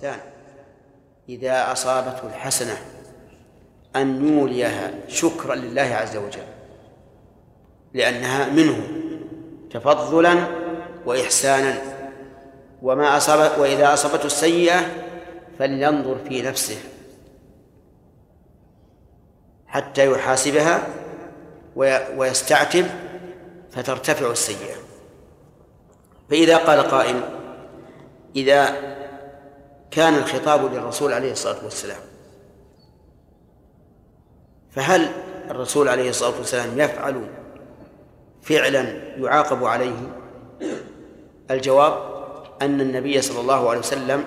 الإنسان إذا أصابته الحسنة أن يوليها شكرا لله عز وجل، لأنها منه تفضلا وإحسانا. وإذا أصابته السيئة فلينظر في نفسه حتى يحاسبها ويستعتب فترتفع السيئة. فإذا قال قائل: إذا كان الخطاب للرسول عليه الصلاة والسلام، فهل الرسول عليه الصلاة والسلام يفعل فعلا يعاقب عليه؟ الجواب أن النبي صلى الله عليه وسلم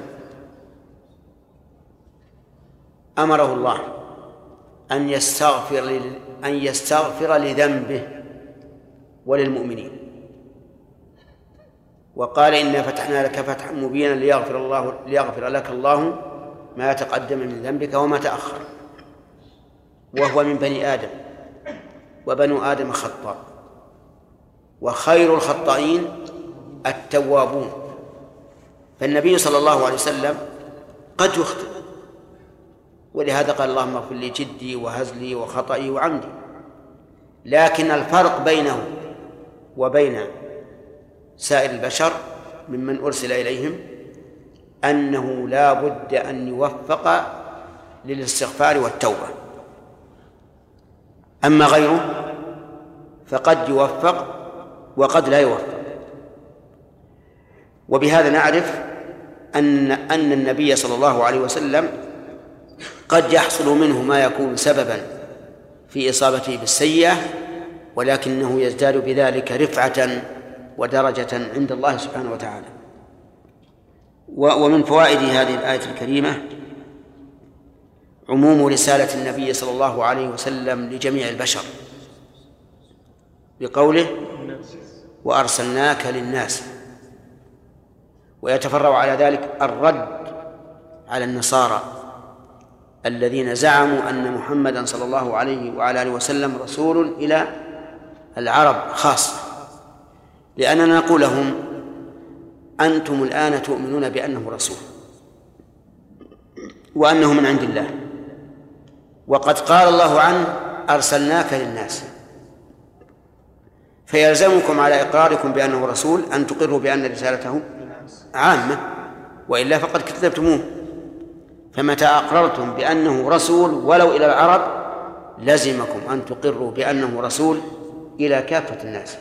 أمره الله أن يستغفر لذنبه وللمؤمنين، وقال: إنا فتحنا لك فتحا مبينا ليغفر لك الله ما تقدم من ذنبك وما تأخر. وهو من بني آدم، وبنو آدم خطاء، وخير الخطائين التوابون. فالنبي صلى الله عليه وسلم قد يخطئ، ولهذا قال: اللهم اغفر لي جدي وهزلي وخطئي وعمدي. لكن الفرق بينه وبين سائر البشر ممن أرسل إليهم أنه لا بد أن يوفق للاستغفار والتوبة. أما غيره فقد يوفق وقد لا يوفق. وبهذا نعرف أن النبي صلى الله عليه وسلم قد يحصل منه ما يكون سببا في إصابته بالسيئة، ولكنه يزداد بذلك رفعة ودرجة عند الله سبحانه وتعالى. ومن فوائد هذه الآية الكريمة عموم رسالة النبي صلى الله عليه وسلم لجميع البشر بقوله: وأرسلناك للناس. ويتفرع على ذلك الرد على النصارى الذين زعموا أن محمدًا صلى الله عليه وعلى آله وسلم رسول إلى العرب خاصة، لأننا نقول لهم: أنتم الآن تؤمنون بأنه رسول وأنه من عند الله، وقد قال الله عنه: أرسلناك للناس، فيلزمكم على إقراركم بأنه رسول أن تقروا بأن رسالته عامة، وإلا فقد كذبتموه. فمتى أقررتم بأنه رسول ولو إلى العرب لزمكم أن تقروا بأنه رسول إلى كافة الناس.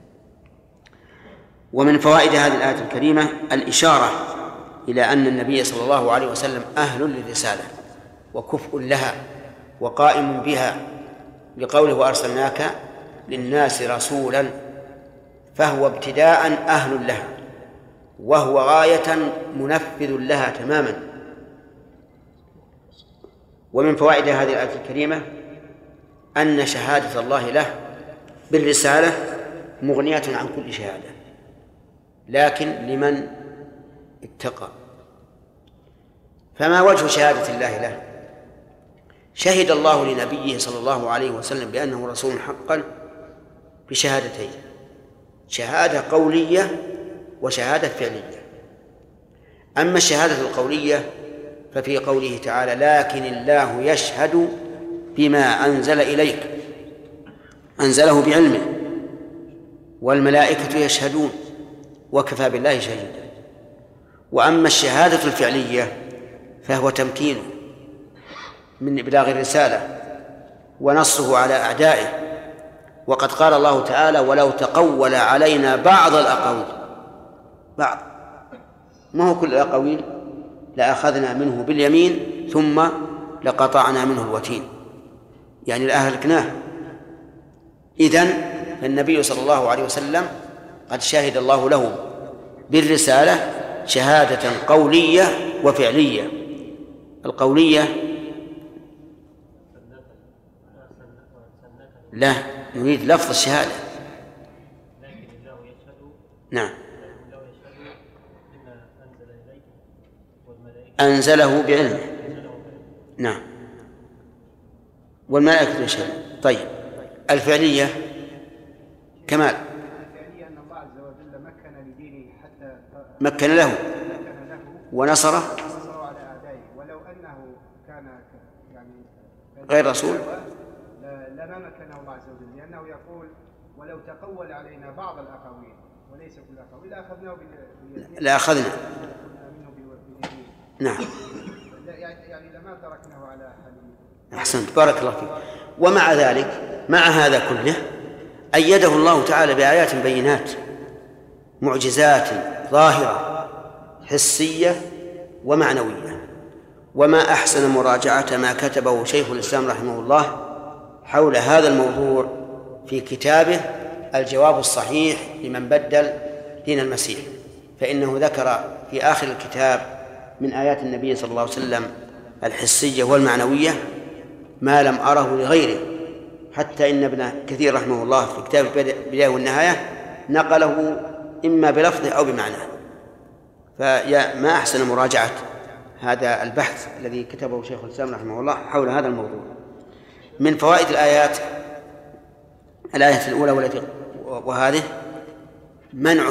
ومن فوائد هذه الآية الكريمة الإشارة إلى أن النبي صلى الله عليه وسلم أهل للرسالة وكفء لها وقائم بها، بقوله: وأرسلناك للناس رسولا، فهو ابتداء أهل لها، وهو غاية منفذ لها تماما. ومن فوائد هذه الآية الكريمة أن شهادة الله له بالرسالة مغنية عن كل شهادة، لكن لمن اتقى. فما وجه شهادة الله له؟ شهد الله لنبيه صلى الله عليه وسلم بأنه رسول حقا بشهادتين: شهادة قولية وشهادة فعلية. أما الشهادة القولية ففي قوله تعالى: لكن الله يشهد بما أنزل إليك، أنزله بعلمه، والملائكة يشهدون، وكفى بالله شهيدا. وأما الشهادة الفعلية فهو تمكينه من إبلاغ الرسالة ونصه على أعدائه. وقد قال الله تعالى: ولو تقول علينا بعض الأقاويل، بعض، ما هو كل الأقاويل، لأخذنا منه باليمين ثم لقطعنا منه الوتين، يعني لأهلكناه. إذن فالنبي صلى الله عليه وسلم قد شهد الله له بالرسالة شهادة قولية وفعلية. القولية لا نريد لفظ الشهادة. نعم، أنزله بعلمه. نعم، والملائكة يشهدون. طيب، الفعلية كمال أن الله عز وجل مكن لدينه حتى مكن له ونصره غير رسول لا مكنه الله عز وجل، لأنه يقول ولو تقول علينا بعض الأقاويل وليس كل الأقاويل لأخذناه لأخذنا. نعم. يعني لما تركناه على حاله. أحسنت، بارك الله فيك. ومع ذلك، مع هذا كله، أيده الله تعالى بآيات بينات، معجزات ظاهرة حسية ومعنوية. وما أحسن مراجعة ما كتبه شيخ الإسلام رحمه الله حول هذا الموضوع في كتابه الجواب الصحيح لمن بدل دين المسيح، فإنه ذكر في آخر الكتاب من آيات النبي صلى الله عليه وسلم الحسية والمعنوية ما لم أره لغيره، حتى إن ابن كثير رحمه الله في كتاب البداية والنهاية نقله إما بلفظه أو بمعناه. فما أحسن مراجعة هذا البحث الذي كتبه شيخ الإسلام رحمه الله حول هذا الموضوع. من فوائد الآيات الآية الأولى والتي وهذه منع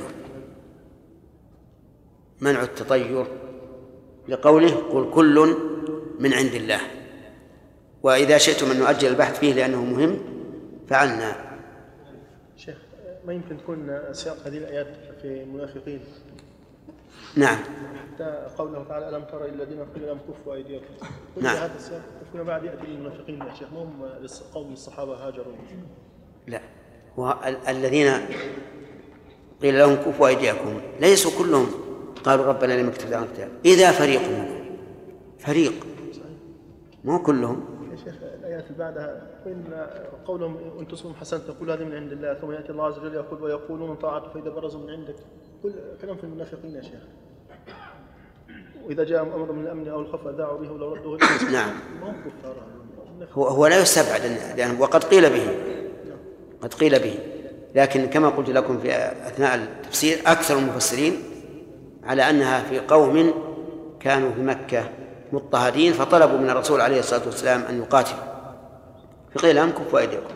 التطير لقوله قل كل من عند الله. وإذا شئتم أن نؤجل البحث فيه لأنه مهم فعلنا. شيخ، ما يمكن تكون سياق هذه الآيات في المنافقين؟ نعم. حتى قوله تعالى ألم تر الذين قيل لهم كفوا أيديكم. نعم. هذا السياق فيما بعد يأتي للمنافقين يا شيخ، هم قوم الصحابة هاجروا. لا، الذين قيل لهم كفوا أيديكم ليسوا كلهم قالوا ربنا لم كتبت علينا الكتاب، إذا فريق منهم، فريق مو كلهم. يا شيخ الآيات اللي بعدها وإن قولهم إن تصبهم حسنة تقول هذه من عند الله، ثم يأتي الله عز وجل يقول ويقولون طاعة فإذا برزوا من عندك، كل كلام في المنافقين يا شيخ. وإذا جاء أمر من الأمن أو الخوف أذاعوا به ولو ردوه إلى نعم. ما هم كفار. هو لا يستبعد يعني وقد قيل به، قد قيل به، لكن كما قلت لكم في أثناء التفسير أكثر المفسرين على أنها في قوم كانوا في مكة مضطهدين فطلبوا من الرسول عليه الصلاة والسلام أن يقاتل، فقيل لهم كفوا أيديكم.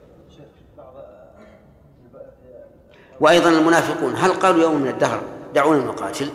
وأيضا المنافقون هل قالوا يوم من الدهر دعونا نقاتل؟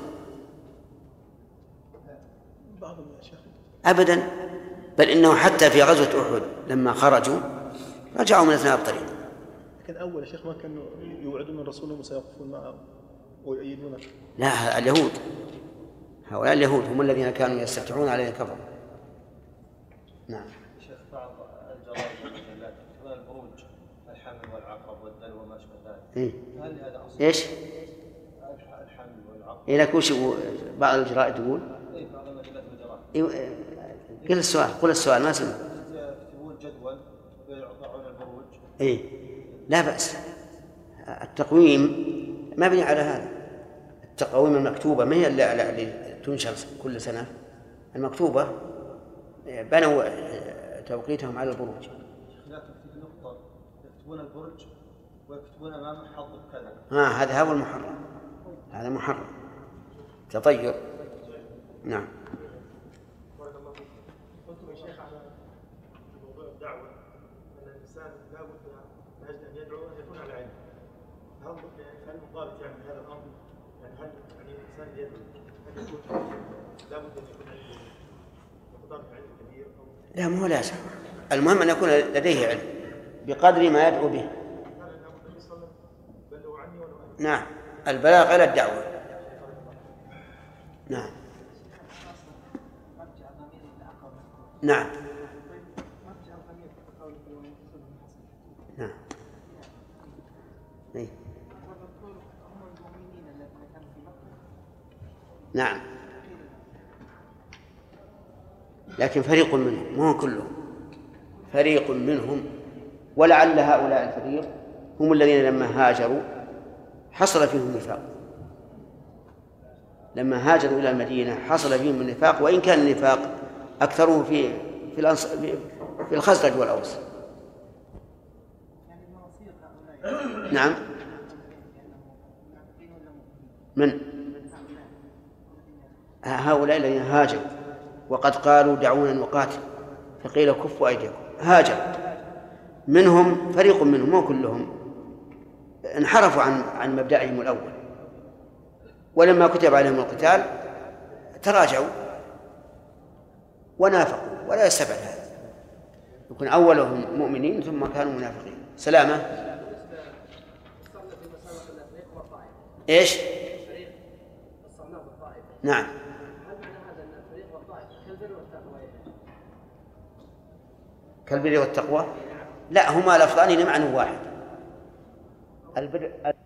أبدا، بل إنه حتى في غزوة أحد لما خرجوا رجعوا من أثناء الطريق. لكن أول شيخ ما كانوا يوعدون الرسول وسيقفون معه ويؤيدونه. لا، اليهود، هؤلاء اليهود هم الذين كانوا يستفتحون عليه الكفر. نعم. شيخ بعض الجرائد والمجلات كمان البروج الحمل والعقرب والدلو وما شابه ذلك. هل هذا أصل؟ إيش؟ الحمل والعقرب. إيه لك وش بعض الجرائد تقول؟ إيه بعض المجلات والجرائد. قل السؤال ما سمع. يكتبون جدول ويضعون البروج. إيه لا بأس. التقويم مبني على هذا. التقويم المكتوبة ما هي اللي تنشر كل سنة، المكتوبة بنوا توقيتهم على البروج. لكن في نقطة يكتبون البرج ويكتبون أمام حظ كذا. هذا هو المحرم، هذا محرم تطير. نعم. قلتم يا شيخ على موضوع الدعوة أن الإنسان لا بد من أجل أن يدعو أن يكون على علم. هل مضابط يعني هذا الأمر؟ يعني هل يعني الإنسان يدعو أن يكون لا بد أن يكون مقدار علم كبير؟ لا مو لازم، المهم أن يكون لديه علم بقدر ما يدعو به. نعم، البلاغ إلى الدعوة. نعم. نعم. نعم. إيه. نعم، لكن فريق منهم مو كلهم، فريق منهم، ولعل هؤلاء الفريق هم الذين لما هاجروا حصل فيهم النفاق، لما هاجروا إلى المدينة حصل فيهم النفاق، وإن كان النفاق أكثره في الخزرج والأوس. نعم. من هؤلاء الذين هاجروا وقد قالوا دعونا نقاتل فقيل كفوا أيديكم، هاجر منهم فريق منهم مو كلهم، انحرفوا عن مبدأهم الأول، ولما كتب عليهم القتال تراجعوا ونافقوا، ولا يستبعد هذا. يكون أولهم مؤمنين ثم كانوا منافقين. سلامة. إيش؟ نعم. كالبر والتقوى؟ لا، هما لفظان لمعنى واحد. البر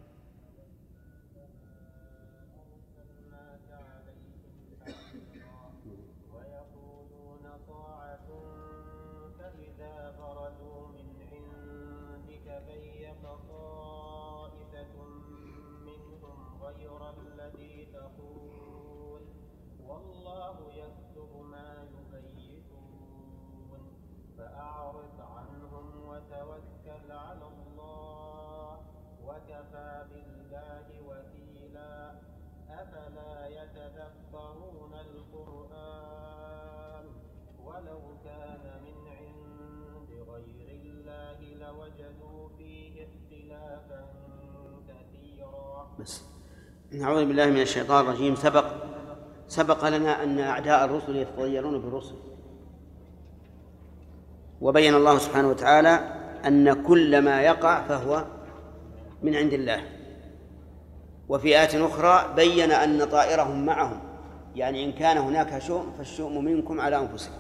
نعوذ بالله من الشيطان الرجيم. سبق لنا أن أعداء الرسل يتطيرون بالرسل، وبين الله سبحانه وتعالى أن كل ما يقع فهو من عند الله. وفي آيات أخرى بين أن طائرهم معهم، يعني إن كان هناك شؤم فالشؤم منكم على أنفسكم.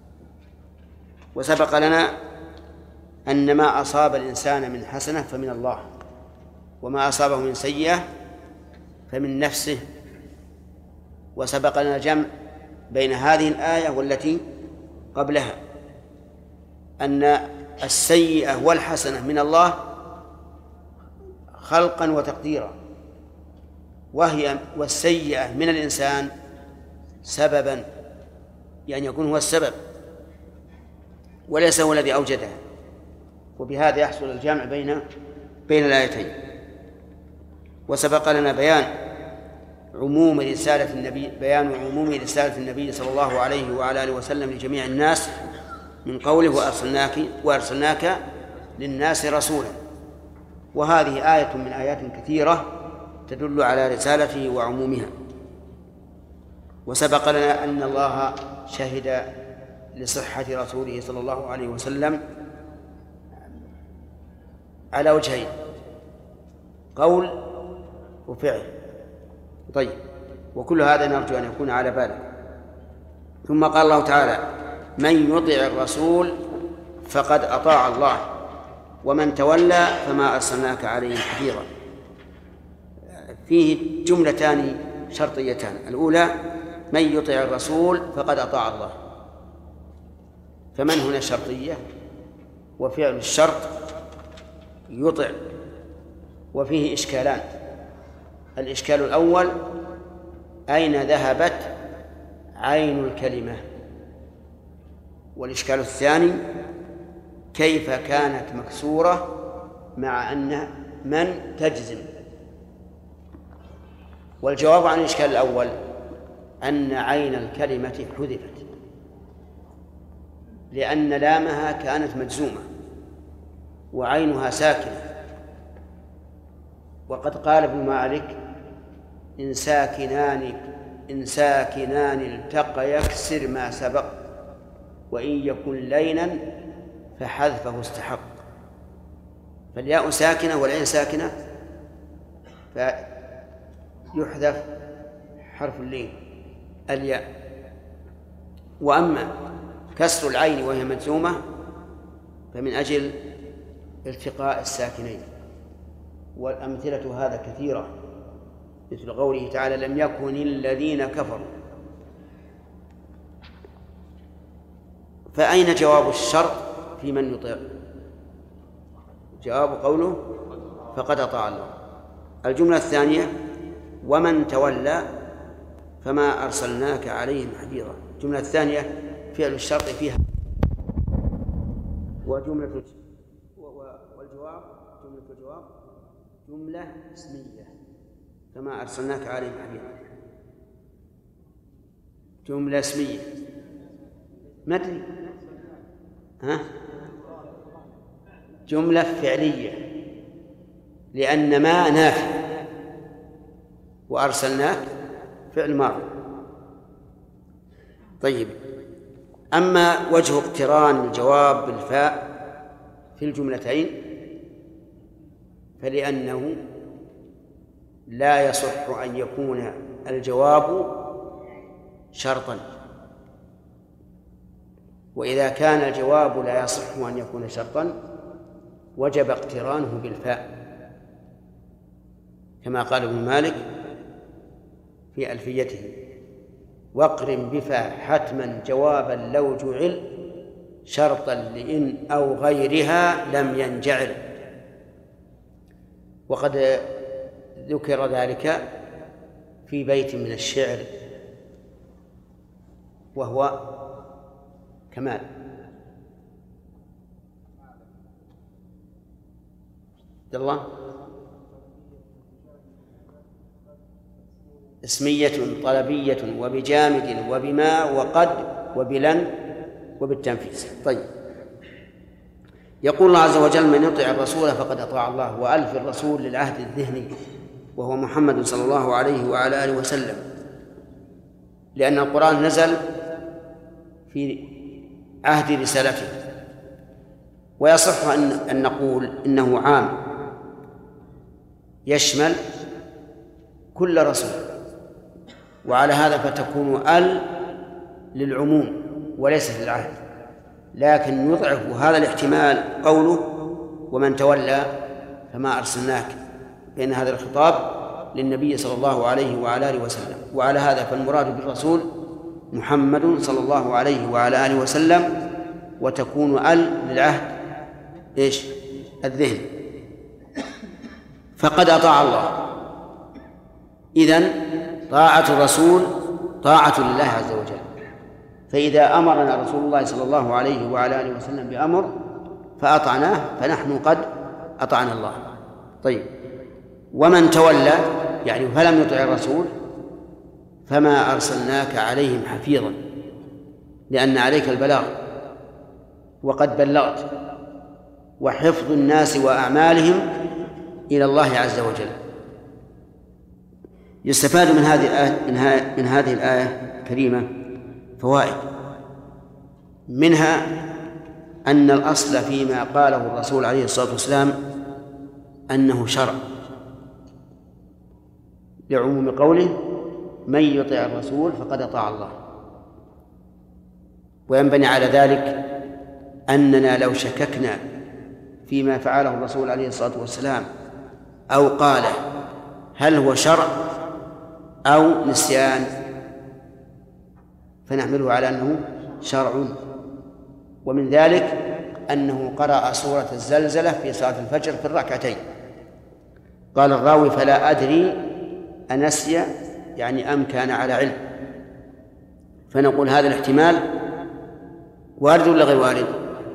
وسبق لنا أن ما أصاب الإنسان من حسنة فمن الله، وما أصابه من سيئة فمن نفسه. وسبق لنا الجمع بين هذه الآية والتي قبلها، أن السيئة والحسنة من الله خلقا وتقديرا، والسيئة من الإنسان سببا، يعني يكون هو السبب وليس هو الذي أوجدها. وبهذا يحصل الجمع بين الآيتين. وسبق لنا بيان عموم رسالة النبي صلى الله عليه وعلى آله وسلم لجميع الناس من قوله وأرسلناك للناس رسولا. وهذه آية من آيات كثيرة تدل على رسالته وعمومها. وسبق لنا أن الله شهد لصحة رسوله صلى الله عليه وسلم على وجهين: قول وفعل. طيب، وكل هذا نرجو أن يكون على بالك. ثم قال الله تعالى: من يطع الرسول فقد أطاع الله ومن تولى فما أرسلناك عليهم حفيظا. فيه جملتان شرطيتان: الأولى من يطع الرسول فقد أطاع الله، فمن هنا شرطية، وفعل الشرط يطع. وفيه إشكالان: الإشكال الأول أين ذهبت عين الكلمة؟ والإشكال الثاني كيف كانت مكسورة مع أن من تجزم؟ والجواب عن الإشكال الأول أن عين الكلمة حذفت لأن لامها كانت مجزومة وعينها ساكنة. وقد قال ابن مالك: إن ساكنان التقى يكسر ما سبق، وإن يكن لينا فحذفه استحق. فالياء ساكنة والعين ساكنة فيحذف حرف اللين الياء. وأما كسر العين وهي مجزومة فمن أجل التقاء الساكنين. والأمثلة هذا كثيرة، مثل قوله تعالى: لم يكن الذين كفروا. فأين جواب الشرط في من يطيع؟ جواب قوله فقد أطاع الله. الجملة الثانية: ومن تولى فما أرسلناك عليهم حفيظا. الجملة الثانية فعل الشرط فيها، والجواب جملة اسمية: فما أرسلناك عليهم حفيظا. جملة اسمية ما أدري، جملة فعلية لأن ما نافع وأرسلناك فعل ماضي. طيب، أما وجه اقتران الجواب بالفاء في الجملتين فلأنه لا يصح أن يكون الجواب شرطا، وإذا كان الجواب لا يصح أن يكون شرطا وجب اقترانه بالفاء، كما قال ابن مالك في ألفيته: واقرن بفاء حتما جوابا لو جعل شرطا لإن أو غيرها لم ينجعل. وقد ذكر ذلك في بيت من الشعر وهو كمال: الله اسمية طلبية وبجامد وبما وقد وبلن وبالتنفيذ. طيب، يقول الله عز وجل: من يطع الرسول فقد أطاع الله. وألف الرسول للعهد الذهني وهو محمد صلى الله عليه وعلى آله وسلم، لأن القرآن نزل في عهد رسالته. ويصح أن نقول إنه عام يشمل كل رسول، وعلى هذا فتكون للعموم وليس للعهد، لكن يضعف هذا الاحتمال قوله: ومن تولى فما أرسلناك، بأن هذا الخطاب للنبي صلى الله عليه وعلى آله وسلم. وعلى هذا فالمراد بالرسول محمد صلى الله عليه وعلى آله وسلم، وتكون للعهد الذهن. فقد أطاع الله، إذن طاعة الرسول طاعة لله عز وجل. فإذا أمرنا رسول الله صلى الله عليه وعلى آله وسلم بأمر فأطعناه فنحن قد أطعنا الله. طيب، ومن تولى يعني فلم يطع الرسول فما أرسلناك عليهم حفيظا، لأن عليك البلاغ وقد بلغت، وحفظ الناس وأعمالهم إلى الله عز وجل. يستفاد من هذه الآية الكريمة فوائد، منها أن الأصل فيما قاله الرسول عليه الصلاة والسلام أنه شرع، لعموم قوله: من يطع الرسول فقد أطاع الله. وينبني على ذلك أننا لو شككنا فيما فعله الرسول عليه الصلاة والسلام أو قاله هل هو شرع أو نسيان فنحمله على أنه شرع. ومن ذلك أنه قرأ سورة الزلزلة في صلاة الفجر في الركعتين. قال الراوي: فلا أدري أنسي يعني أم كان على علم. فنقول هذا الاحتمال وارد ولا غير وارد؟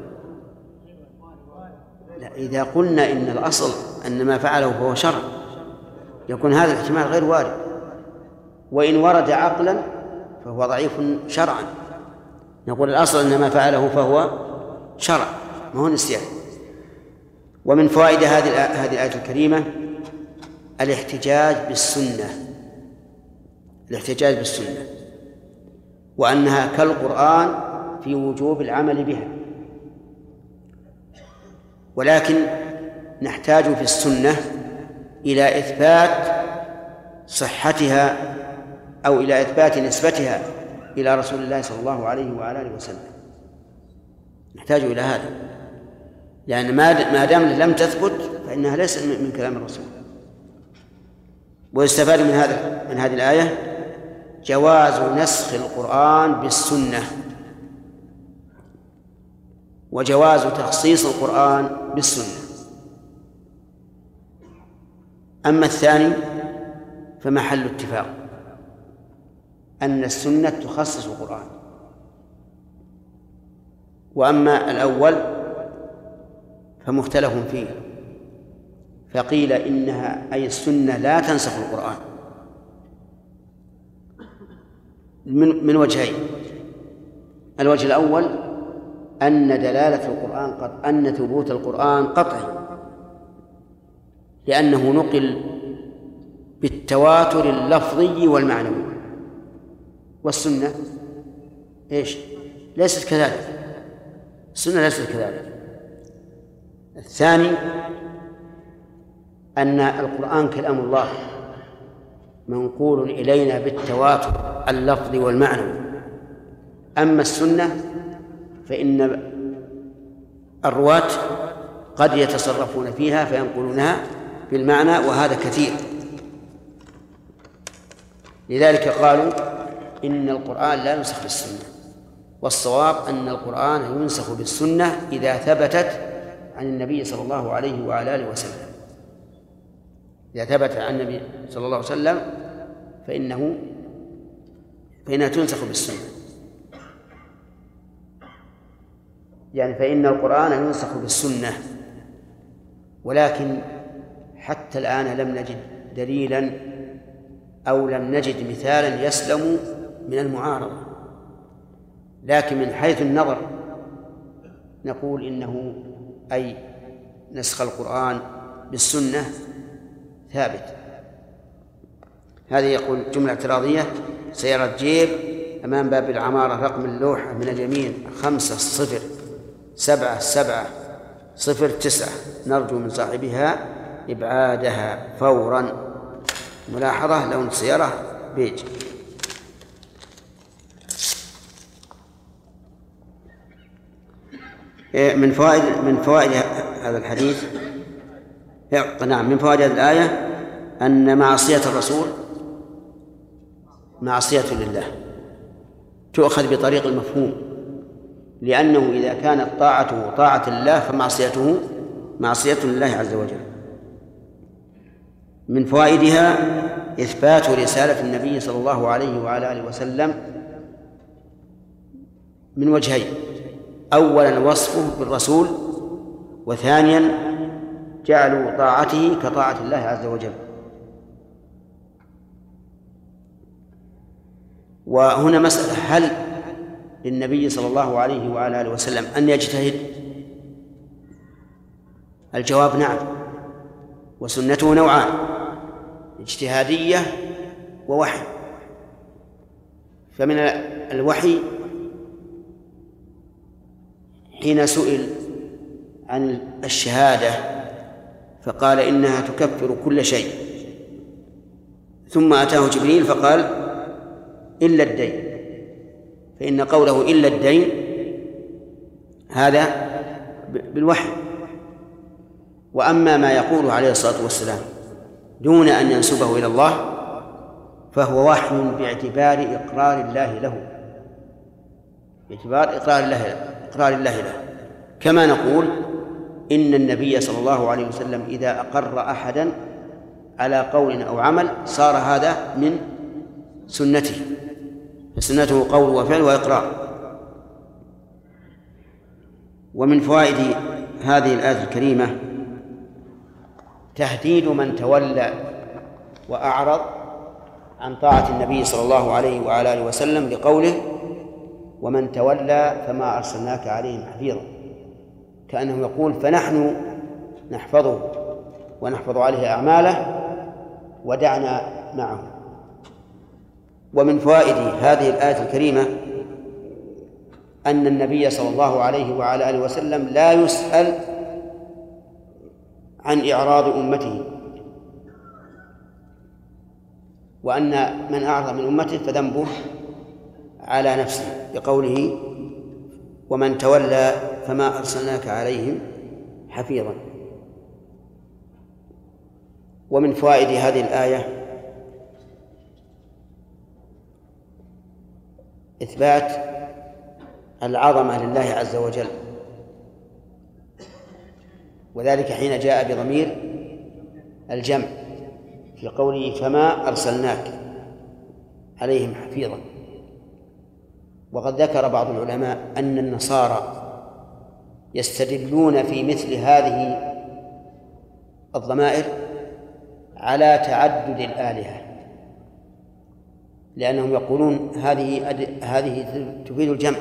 لا، إذا قلنا إن الأصل أن ما فعله فهو شرع يكون هذا الاحتمال غير وارد، وإن ورد عقلا فهو ضعيف شرعا. نقول الأصل أن ما فعله فهو شرع ما هو نسيان. ومن فوائد هذه الآية الكريمة الاحتجاج بالسنة، وأنها كالقرآن في وجوب العمل بها. ولكن نحتاج في السنة إلى إثبات صحتها أو إلى إثبات نسبتها إلى رسول الله صلى الله عليه وعلى آله وسلم. نحتاج إلى هذا، لأن ما دام لم تثبت فإنها ليس من كلام الرسول. ويستفاد من هذه الآية جواز نسخ القرآن بالسنة، وجواز تخصيص القرآن بالسنة. أما الثاني فمحل اتفاق أن السنة تخصص القرآن، وأما الأول فمختلف فيه، فقيل إنها أي السنة لا تنسخ القرآن من وجهين. الوجه الأول أن دلالة القرآن أن ثبوت القرآن قطعي، لأنه نقل بالتواتر اللفظي والمعنوي، والسنة ليست كذلك، السنة ليست كذلك. الثاني أن القرآن كلام الله منقول إلينا بالتواتر اللفظي والمعنوي. أما السنة فإن الرواة قد يتصرفون فيها فينقلونها بالمعنى، وهذا كثير. لذلك قالوا إن القرآن لا ينسخ بالسنة، والصواب أن القرآن ينسخ بالسنة إذا ثبتت عن النبي صلى الله عليه وعلى آله وسلم. إذا ثبت عن النبي صلى الله عليه وسلم فإنها تنسخ بالسنة، يعني فإن القرآن ينسخ بالسنة. ولكن حتى الآن لم نجد دليلا أو لم نجد مثالا يسلم من المعارضة، لكن من حيث النظر نقول إنه أي نسخ القرآن بالسنة ثابت. هذه يقول جملة اعتراضية: سيارة جيب أمام باب العمارة، رقم اللوحة من اليمين 507709، نرجو من صاحبها إبعادها فورا. ملاحظة: لون السيارة بيج. من فوائد هذا الحديث، نعم، من فوائد هذه الآية أن معصية الرسول معصية لله، تؤخذ بطريق المفهوم، لأنه إذا كانت طاعته طاعة الله فمعصيته معصية لله عز وجل. من فوائدها إثبات رسالة النبي صلى الله عليه وعلى آله وسلم من وجهين: أولا وصفه بالرسول، وثانيا جعلوا طاعته كطاعة الله عز وجل. وهنا مسألة: هل للنبي صلى الله عليه وعلى آله وسلم أن يجتهد؟ الجواب نعم، وسنته نوعان: اجتهادية ووحي. فمن الوحي حين سئل عن الشهادة فقال إنها تكفر كل شيء، ثم أتاه جبريل فقال إلا الدين، فإن قوله إلا الدين هذا بالوحي. وأما ما يقوله عليه الصلاة والسلام دون أن ينسبه إلى الله فهو وحي باعتبار إقرار الله له، باعتبار إقرار الله له. كما نقول إن النبي صلى الله عليه وسلم إذا أقر أحدا على قول أو عمل صار هذا من سنته، فسنته قول وفعل وإقرار. ومن فوائد هذه الآية الكريمة تهديد من تولى وأعرض عن طاعة النبي صلى الله عليه وعلى آله وسلم بقوله: ومن تولى فما أرسلناك عليهم حفيظا، كأنه يقول فنحن نحفظه ونحفظ عليه أعماله ودعنا معه. ومن فوائد هذه الآية الكريمة أن النبي صلى الله عليه وعلى آله وسلم لا يسأل عن إعراض أمته، وأن من أعرض من أمته فذنبه على نفسه بقوله: ومن تولى فما أرسلناك عليهم حفيظا. ومن فوائد هذه الآية إثبات العظمة لله عز وجل، وذلك حين جاء بضمير الجمع في قوله: فما أرسلناك عليهم حفيظا. وقد ذكر بعض العلماء أن النصارى يستدلون في مثل هذه الضمائر على تعدد الآلهة، لأنهم يقولون هذه تفيد الجمع،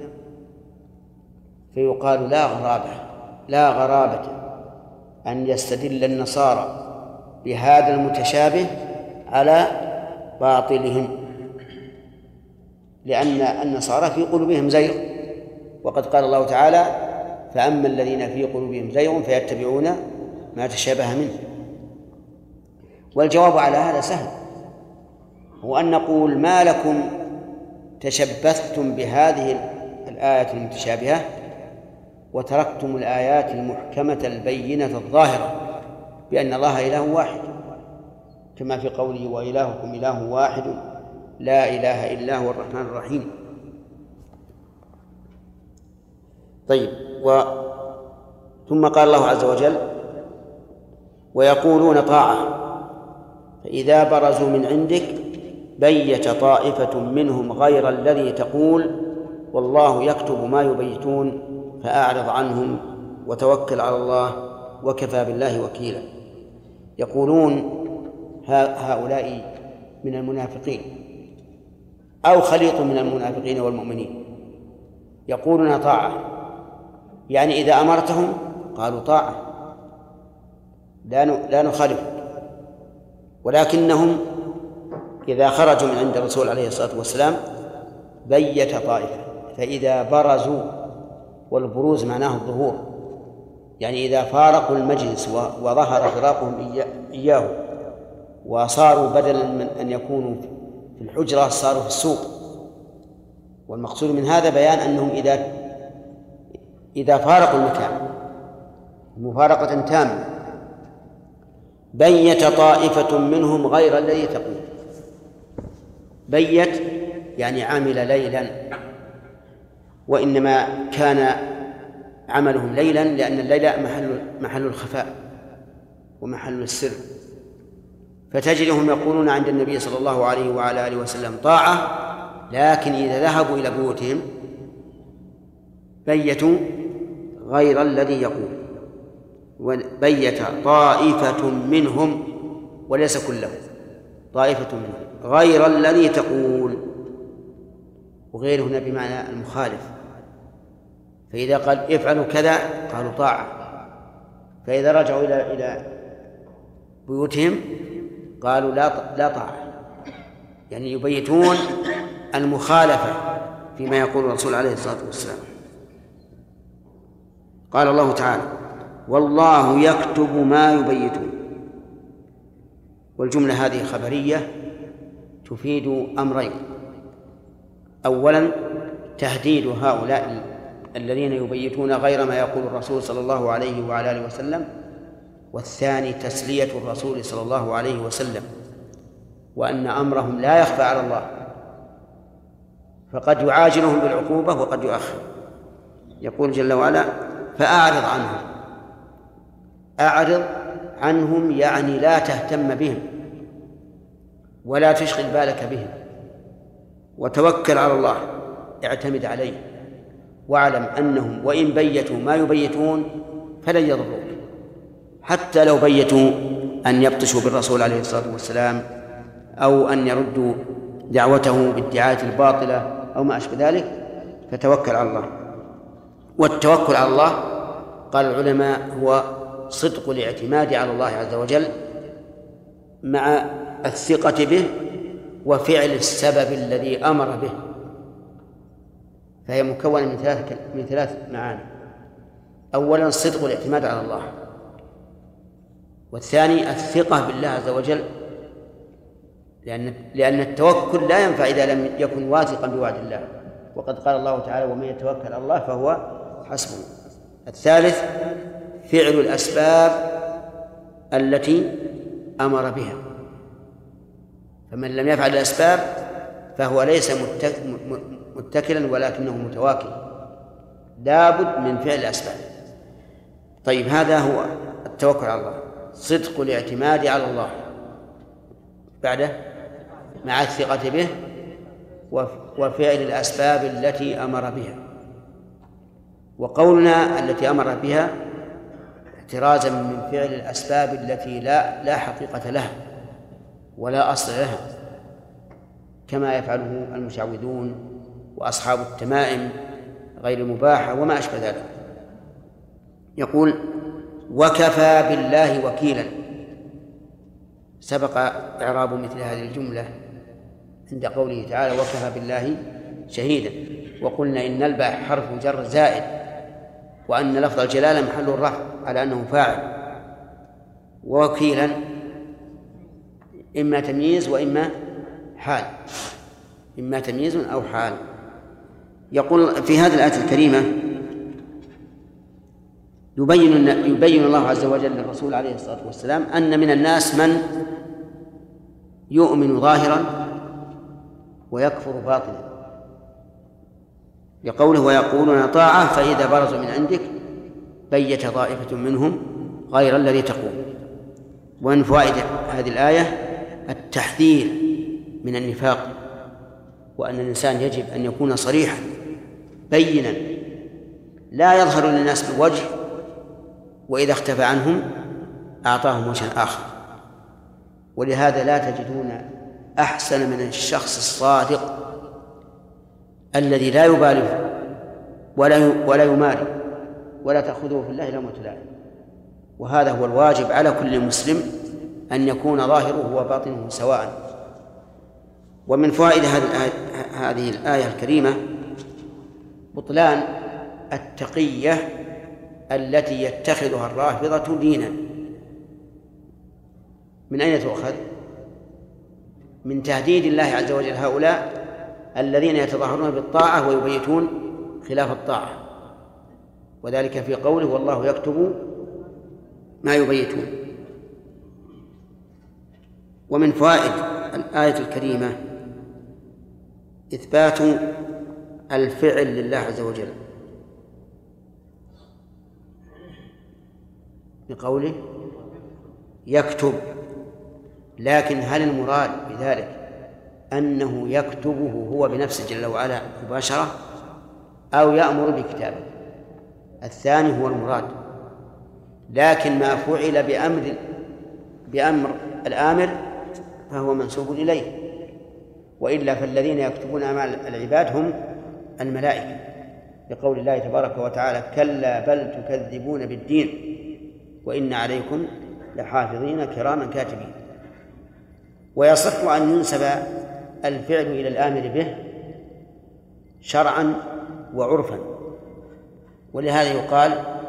فيقال لا غرابة أن يستدل النصارى بهذا المتشابه على باطلهم، لأن النصارى في قلوبهم زيغ وقد قال الله تعالى: فأما الذين في قلوبهم زيغ فيتبعون ما تشابه منه. والجواب على هذا سهل، هو أن نقول: ما لكم تشبثتم بهذه الآية المتشابهة وتركتم الآيات المحكمة البينة الظاهرة بأن الله إله واحد، كما في قوله: وإلهكم إله واحد لا إله إلا هو الرحمن الرحيم. طيب، ثم قال الله عز وجل: ويقولون طاعة فإذا برزوا من عندك بيت طائفة منهم غير الذي تقول والله يكتب ما يبيتون فأعرض عنهم وتوكل على الله وكفى بالله وكيلا. يقولون هؤلاء من المنافقين أو خليط من المنافقين والمؤمنين، يقولون طاعة، يعني إذا أمرتهم قالوا طاعة لا نخالف، ولكنهم إذا خرجوا من عند الرسول عليه الصلاة والسلام بيت طائفة، فإذا برزوا، والبروز معناه الظهور، يعني إذا فارقوا المجلس وظهر فراقهم إياه وصاروا بدلا من أن يكونوا في الحجرة صاروا في السوق. والمقصود من هذا بيان أنهم إذا فارقوا المكان مفارقة تامة بيت طائفة منهم غير الذي تقول. بيت يعني عمل ليلا، وإنما كان عملهم ليلا لأن الليل محل الخفاء ومحل السر، فتجدهم يقولون عند النبي صلى الله عليه وعلى آله وسلم طاعة، لكن إذا ذهبوا إلى بيوتهم بيتوا غير الذي يقول. وبيت طائفة منهم وليس كلهم، طائفة منهم غير الذي تقول، وغير هنا بمعنى المخالف، فإذا قال افعلوا كذا قالوا طاعة، فإذا رجعوا إلى بيوتهم قالوا لا طاعة، يعني يبيتون المخالفة فيما يقول الرسول عليه الصلاة والسلام. قال الله تعالى: والله يكتب ما يبيتون. والجملة هذه خبرية تفيد أمرين: أولا تهديد هؤلاء الذين يبيتون غير ما يقول الرسول صلى الله عليه وعلى آله وسلم، والثاني تسلية الرسول صلى الله عليه وسلم، وأن أمرهم لا يخفى على الله، فقد يعاجلهم بالعقوبة وقد يؤخر. يقول جل وعلا: فأعرض عنهم. أعرض عنهم يعني لا تهتم بهم ولا تشغل بالك بهم، وتوكل على الله، اعتمد عليه، واعلم أنهم وإن بيتوا ما يبيتون فلن يضروك، حتى لو بيتوا أن يبطشوا بالرسول عليه الصلاة والسلام أو أن يردوا دعوته بالدعاية الباطلة أو ما أشبه ذلك، فتوكل على الله. والتوكل على الله قال العلماء هو صدق الاعتماد على الله عز وجل مع الثقة به وفعل السبب الذي أمر به، فهي مكونة من ثلاث معاني: أولا صدق الاعتماد على الله، والثاني الثقة بالله عز وجل، لأن التوكل لا ينفع إذا لم يكن واثقا بوعد الله، وقد قال الله تعالى: ومن يتوكل على الله فهو حسبه. الثالث فعل الأسباب التي أمر بها، فمن لم يفعل الأسباب فهو ليس متكلا ولكنه متواكل، لابد من فعل الأسباب. طيب، هذا هو التوكل على الله، صدق الاعتماد على الله، بعده مع الثقة به وفعل الأسباب التي أمر بها. وقولنا التي أمر بها احترازا من فعل الأسباب التي لا حقيقة لها ولا أصل لها، كما يفعله المشعوذون وأصحاب التمائم غير المباحة وما أشبه ذلك. يقول: وكفى بالله وكيلا. سبق إعراب مثل هذه الجملة عند قوله تعالى: وكفى بالله شهيدا. وقلنا إن الباء حرف جر زائد، وأن لفظ الجلالة محل الرفع على أنه فاعل، ووكيلا إما تمييز وإما حال، إما تمييز أو حال. يقول في هذه الآية الكريمة يبين الله عز وجل للرسول عليه الصلاة والسلام أن من الناس من يؤمن ظاهرا ويكفر باطنا، لقوله ويقولون طاعة فإذا برزوا من عندك بيت طائفة منهم غير الذي تقول. ومن فوائد هذه الآية التحذير من النفاق، وأن الإنسان يجب أن يكون صريحا بينا لا يظهر للناس بالوجه، وإذا اختفى عنهم أعطاهم وجها آخر. ولهذا لا تجدون أحسن من الشخص الصادق الذي لا يبالغ ولا يماري ولا تأخذه في الله لومة لائم. وهذا هو الواجب على كل مسلم، أن يكون ظاهره وباطنه سواء. ومن فوائد هذه الآية الكريمة بطلان التقية التي يتخذها الرافضة دينا. من أين تؤخذ؟ من تهديد الله عز وجل هؤلاء الذين يتظاهرون بالطاعة ويبيتون خلاف الطاعة، وذلك في قوله والله يكتب ما يبيتون. ومن فوائد الآية الكريمة إثبات الفعل لله عز وجل بقوله يكتب، لكن هل المراد بذلك أنه يكتبه هو بنفسه جل وعلا مباشرة أو يأمر بكتابه؟ الثاني هو المراد، لكن ما فعل بأمر الآمر فهو منسوب إليه، وإلا فالذين يكتبون أعمال العباد هم الملائكة، لقول الله تبارك وتعالى كلا بل تكذبون بالدين وإن عليكم لحافظين كراما كاتبين. ويصح أن ينسب الفعل إلى الآمر به شرعا وعرفا، ولهذا يقال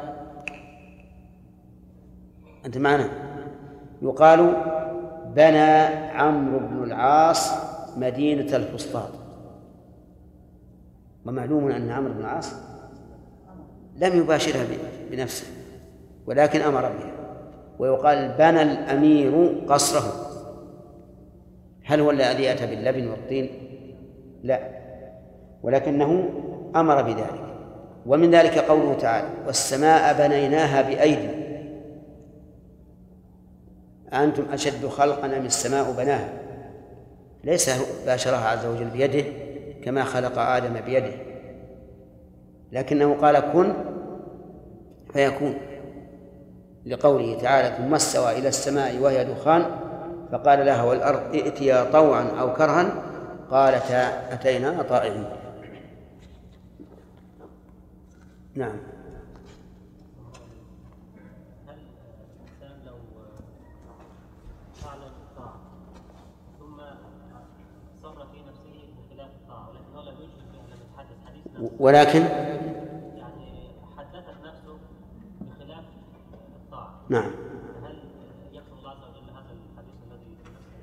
أنت معنا يقال بنى عمرو بن العاص مدينة الفسطاط، ومعلوم أن عمرو بن العاص لم يباشرها بنفسه ولكن أمر بها. ويقال بنى الأمير قصره، هل هو الذي أتى باللبن والطين؟ لا، ولكنه أمر بذلك. ومن ذلك قوله تعالى والسماء بنيناها بأيدي أنتم أشد خلقا أم السماء بناها، ليس باشرها عز وجل بيده كما خلق آدم بيده، لكنه قال كن فيكون، لقوله تعالى ثم استوى إلى السماء وهي دخان فقال لها والأرض ائتيا طوعا أو كرها قالتا أتينا طائعين. نعم. هل الإنسان لو فعل الطاعة ثم صر في نفسه بخلاف الطاعة ولكنه لم يجد بها، لم يتحدث حديث نفسه، ولكن يعني حدثت نفسه بخلاف الطاعة، نعم هل يكفر الله عز وجل هذا الحديث الذي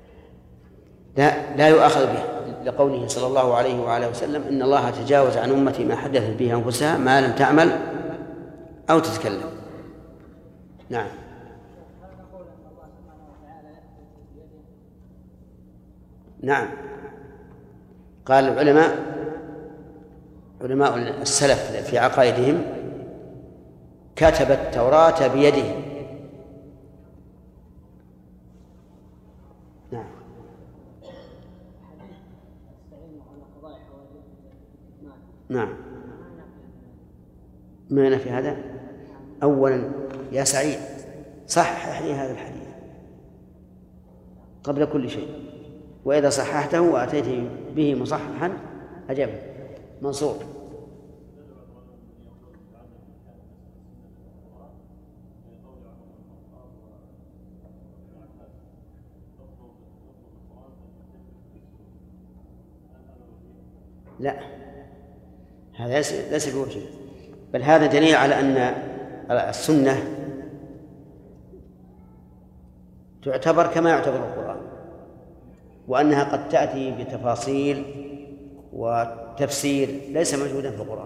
لا يؤاخذ به، لقوله صلى الله عليه وآله وسلم إن الله تجاوز عن أمتي ما حدثت به أنفسها ما لم تعمل أو تتكلم. نعم. نعم، قال علماء السلف في عقائدهم كتب التوراة بيده. نعم. نعم، ما في هذا؟ أولا يا سعيد صحح لي هذا الحديث قبل كل شيء، وإذا صححته وأتيت به مصححا أجبه. منصور. هذا ليس بوجه، بل هذا دليل على أن السنة تعتبر كما يعتبر القرآن، وأنها قد تأتي بتفاصيل وتفسير ليس موجودا في القرآن،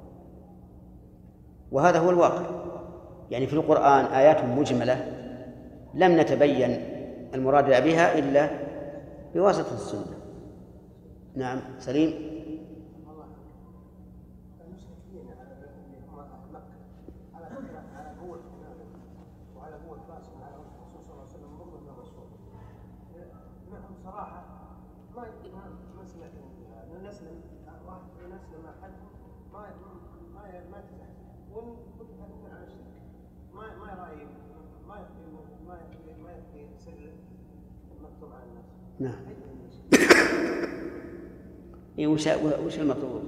وهذا هو الواقع. يعني في القرآن آيات مجملة لم نتبين المراد بها إلا بواسطة السنة. نعم سليم. نعم. إيه وش المطلوب؟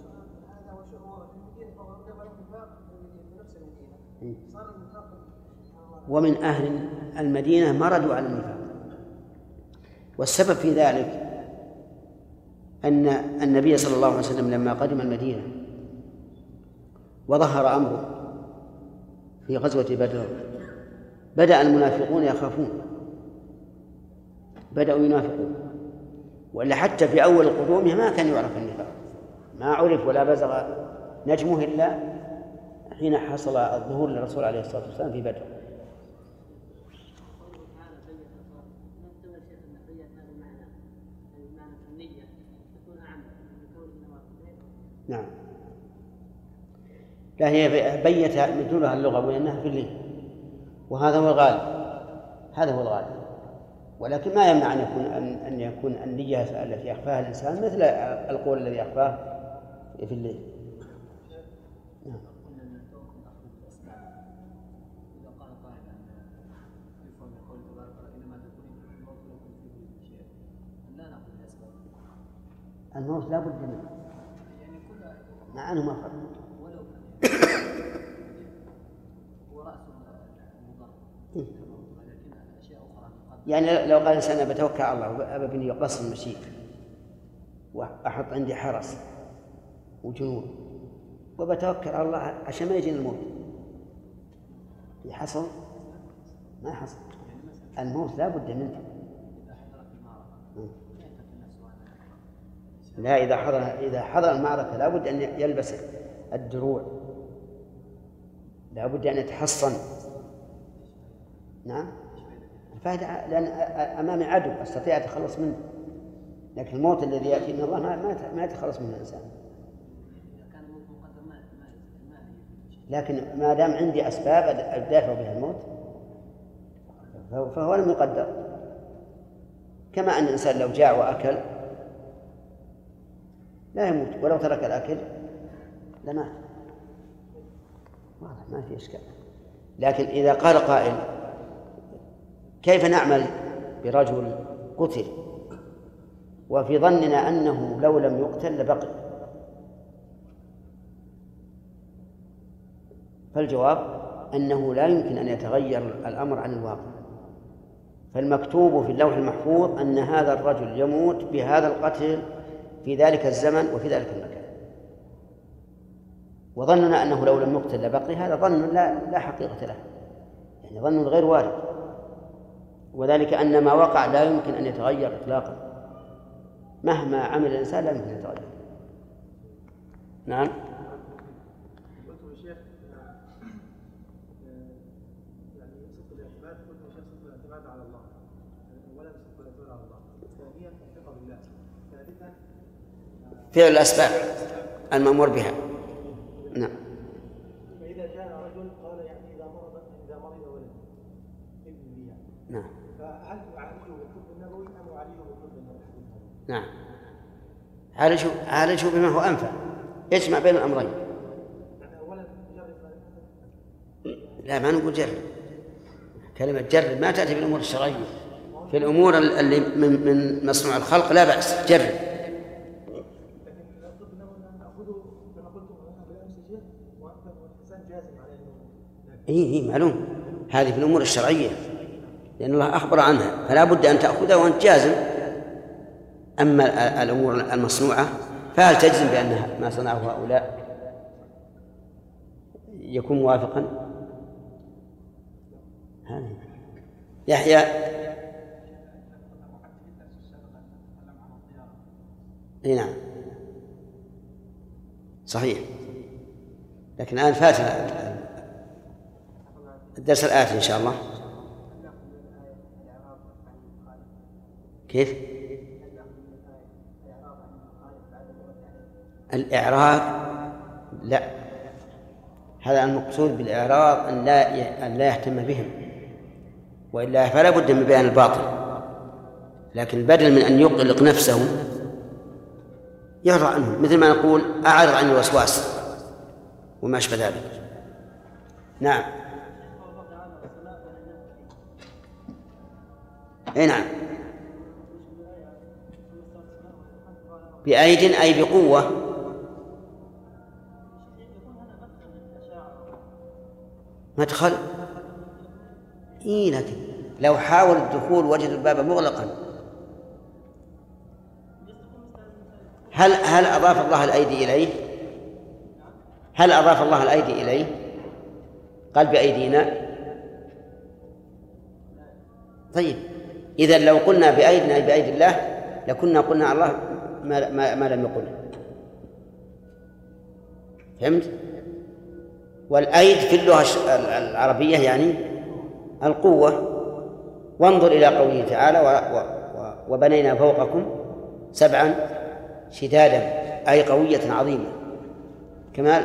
ومن أهل المدينة مردوا على النفاق، والسبب في ذلك أن النبي صلى الله عليه وسلم لما قدم المدينة وظهر أمره في غزوة بدر بدأ المنافقون يخافون، بدأوا ينافقون، وإلا حتى في أول قدومه ما كان يعرف النفاق، ما عرف ولا بزغ نجمه إلا حين حصل الظهور للرسول عليه الصلاة والسلام في بدر. نعم. لا هي بيت مدلولها اللغوي أنها في الليل، وهذا هو الغالب، هذا هو الغالب، ولكن ما يمنع أن يكون النية التي يخفاها الإنسان مثل القول الذي يخفاه في الليل. نعم. الموت لا بد منه، مع أنه ما فرق. يعني لو قال الإنسان بتوكل على الله وأبني قصر المشي وأحط عندي حرس وجنود وبتوكل على الله عشان ما يجيني الموت، يحصل؟ ما يحصل. الموت لا بد منه. لا، إذا حضر المعركة لا بد أن يلبس الدروع، لا بد أن يتحصن. نعم. الفائدة لأن أمامي عدو أستطيع أتخلص منه، لكن الموت الذي يأتي من الله ما يتخلص منه الإنسان. لكن ما دام عندي أسباب أدافع بها الموت فهو لم يقدر. كما أن الإنسان لو جاع وأكل لا يموت، ولو ترك الأكل لمات. واضح، ما في إشكال. لكن إذا قال قائل كيف نعمل برجل قتل وفي ظننا أنه لو لم يقتل لبقي؟ فالجواب أنه لا يمكن أن يتغير الأمر عن الواقع، فالمكتوب في اللوح المحفوظ أن هذا الرجل يموت بهذا القتل في ذلك الزمن وفي ذلك المكان، وظننا أنه لو لم يقتل لبقي، هذا ظن لا حقيقة له، يعني ظن غير وارد، وذلك أن ما وقع لا يمكن أن يتغير إطلاقا، مهما عمل الإنسان لا يمكن أن يتغير. نعم. قلت يا شيخ يعني صدق الاعتماد، قلت يا شيخ صدق الاعتماد على الله، ولا صدق الاعتماد على الله. ثانيا الثقة بالله. ثالثا فعل الأسباب المأمور بها. نعم. فإذا جاء رجل قال يعني إذا مرض ولد ابن لي، نعم. فهل يعالجه بالطب النبوي أم يعالجه بالطب النبوي؟ نعم، عالجه بما هو أنفع، يجمع بين الأمرين. يعني أولا لا، ما نقول جرب، كلمة جرب ما تأتي بالأمور الشرعية، في الأمور اللي من مصنوع الخلق لا بأس جرب. الطب النبوي نأخذه كما قلت بالأمس شيخ، والإنسان جازم على أنه إيه معلوم، هذه في الأمور الشرعية لأن الله أخبر عنها، فلا بد أن تأخذها وأنت جازم. أما الأمور المصنوعة فهل تجزم بأن ما صنعه هؤلاء يكون موافقا؟ يحيى. نعم صحيح، لكن الآن فات الدرس الآتي إن شاء الله. كيف؟ الإعراض لا، هذا المقصود بالإعراض أن لا يهتم بهم، وإلا فلا بد من بيان الباطل، لكن بدل من أن يقلق نفسه يعرض عنه، مثل ما نقول أعرض عن الوسواس وما أشبه ذلك. نعم. أي نعم، بأيد أي بقوة. مدخل لكن لو حاول الدخول وجد الباب مغلقا. هل أضاف الله الأيدي إليه؟ هل أضاف الله الأيدي إليه؟ قال بأيدينا. طيب إذن لو قلنا بأيدنا أي بأيدي الله لكنا قلنا الله ما لم يقل. فهمت؟ والأيد في اللغة العربية يعني القوة. وانظر إلى قوله تعالى وبنينا فوقكم سبعا شدادا أي قوية عظيمة. كمال.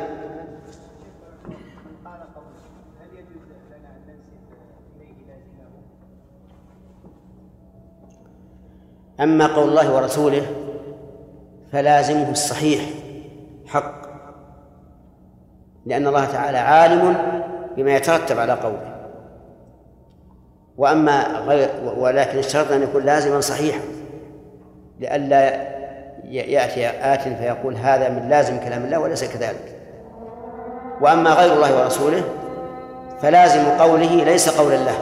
أما قول الله ورسوله فلازمه الصحيح حق، لأن الله تعالى عالم بما يترتب على قوله. ولكن الشرط أن يكون لازما صحيحا لئلا يأتي آت فيقول هذا من لازم كلام الله وليس كذلك. وأما غير الله ورسوله فلازم قوله ليس قول الله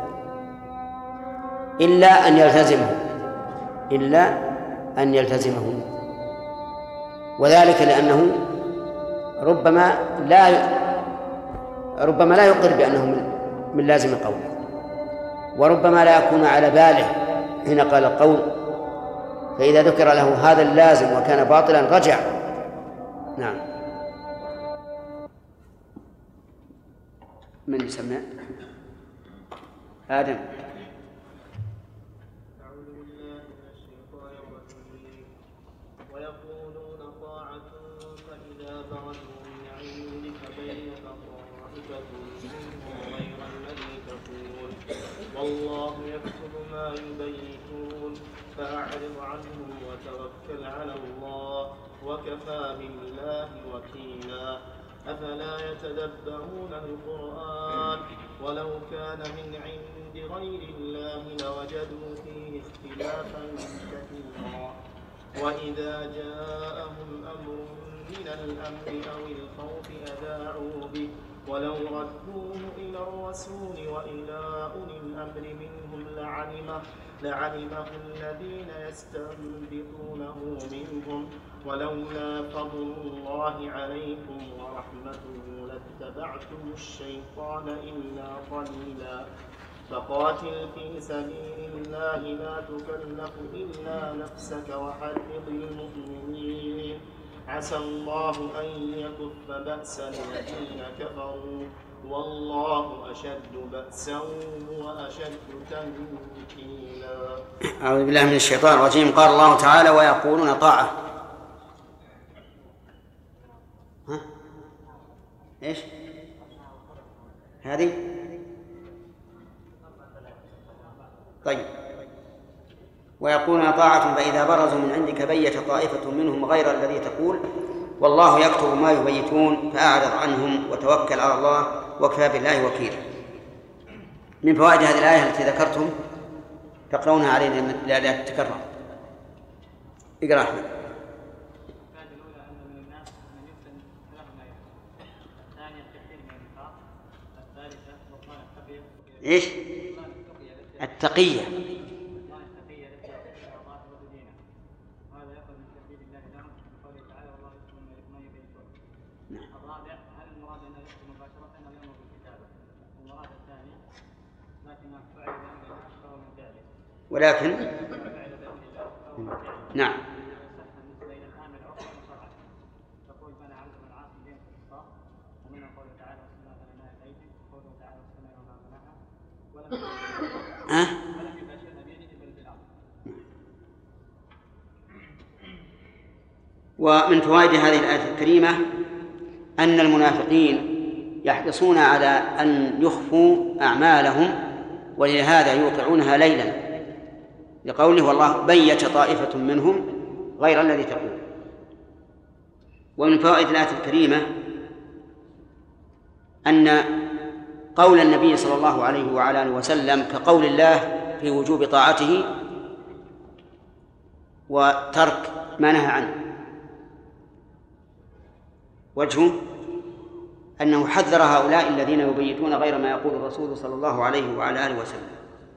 إلا أن يلتزمه، وذلك لأنه ربما لا يقر بأنه من لازم قوله، وربما لا يكون على باله حين قال القول، فإذا ذكر له هذا اللازم وكان باطلا رجع. نعم. من يسمع؟ آدم. أعوذ بالله من الشيطان الرجيم. ويقولون طاعة فإذا برزوا من عندك بينك طائفة منهم غير الذي تقول والله يكتب ما يبيتون فأعرض عنهم وتوكل على الله وكفى بالله وكيلا. أفلا يتدبرون القرآن ولو كان من عند غير الله لوجدوا فيه اختلافا كثيرا. وإذا جاءهم أمر من الأمر أو الخوف أذاعوا به ولو ردوه إلى الرسول وإلى أولي الأمر منهم لعلمه الذين يستنبطونه منهم ولولا فضل الله عليكم ورحمته لاتبعتم الشيطان إلا قليلا. فقاتل في سبيل الله لا تكلف إلا نفسك وحرض المؤمنين عسى الله أن يكف بأس الذين كفروا والله أشد بأسا وأشد تنكيلا. أعوذ بالله من الشيطان الرجيم. قال الله تعالى ويقولون طاعة. إيش هذه؟ طيب. ويقولون طاعة فإذا برزوا من عندك بيت طائفة منهم غير الذي تقول والله يكتب ما يبيتون فأعرض عنهم وتوكل على الله وكفى بالله وكيلا. من فوائد هذه الآية التي ذكرتم تقرؤونها علينا لا تتكرر. اقرأ أحمد. إيش؟ التقية. الرابع هل المراد أنه يكتب مباشرة أو يأمر بالكتابة؟ المراد الثاني لكن ما فعل بأمر الله فهو من فعله. ولكن فعل بأمر الله فهو من فعله. نعم. بالنسبة إلى الآمر عقلا شرعا تقول بنى عبد بن عاصم بين الخطاب ومن قوله تعالى والسماء بنيناها بأيد قوله تعالى والسماء وما بناها ولم يباشرها بيده بل بالأرض. ومن فوائد هذه الآية الكريمة أن المنافقين يحرصون على أن يخفوا أعمالهم ولهذا يوقعونها ليلا لقوله والله بيت طائفة منهم غير الذي تقول. ومن فوائد الآية الكريمة أن قول النبي صلى الله عليه وعلى آله وسلم كقول الله في وجوب طاعته وترك ما نهى عنه. وجهه أنه حذر هؤلاء الذين يبيتون غير ما يقول الرسول صلى الله عليه وعلى آله وسلم.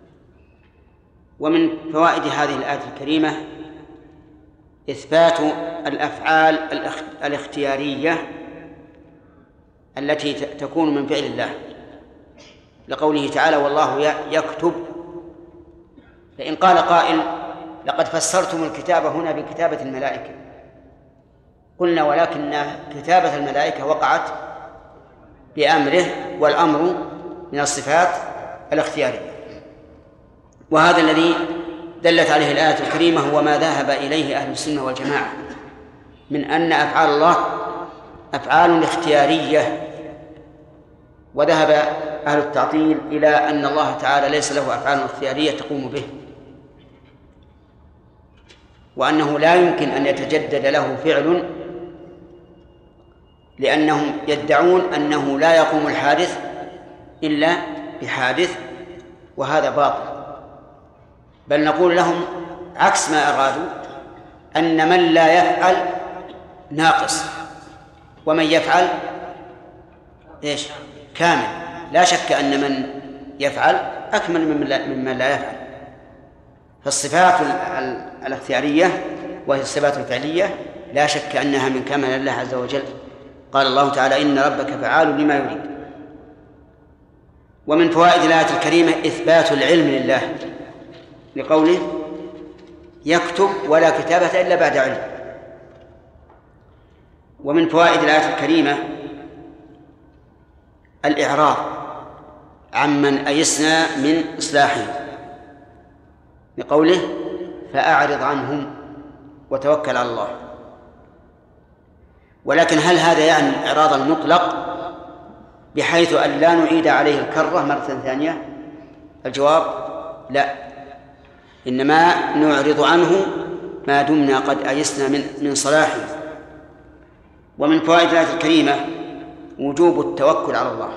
ومن فوائد هذه الآية الكريمة إثبات الأفعال الاختيارية التي تكون من فعل الله لقوله تعالى والله يكتب. فإن قال قائل لقد فسرتم الكتاب هنا بكتابة الملائكة، قلنا ولكن كتابة الملائكة وقعت بأمره والأمر من الصفات الاختيارية. وهذا الذي دلت عليه الآية الكريمة هو ما ذهب إليه أهل السنة والجماعة من أن أفعال الله أفعال اختيارية. وذهب أهل التعطيل إلى أن الله تعالى ليس له أفعال اختيارية تقوم به، وأنه لا يمكن أن يتجدد له فعل، لأنهم يدعون أنه لا يقوم الحادث إلا بحادث، وهذا باطل. بل نقول لهم عكس ما أرادوا، أن من لا يفعل ناقص ومن يفعل إيش؟ كامل. لا شك أن من يفعل أكمل ممن لا يفعل. فالصفات الاختيارية وهي الصفات الفعلية لا شك أنها من كمال الله عز وجل. قال الله تعالى إن ربك فعال لما يريد. ومن فوائد الآية الكريمة إثبات العلم لله لقوله يكتب ولا كتابة إلا بعد علم. ومن فوائد الآية الكريمة الإعراض عمن أيسنا من إصلاحهم لقوله فأعرض عنهم وتوكل على الله. ولكن هل هذا يعني الإعراض المطلق بحيث أن لا نعيد عليه الكرة مرة ثانية؟ الجواب لا، إنما نعرض عنه ما دمنا قد أيسنا من صلاحه. ومن فوائد الآية الكريمة وجوب التوكل على الله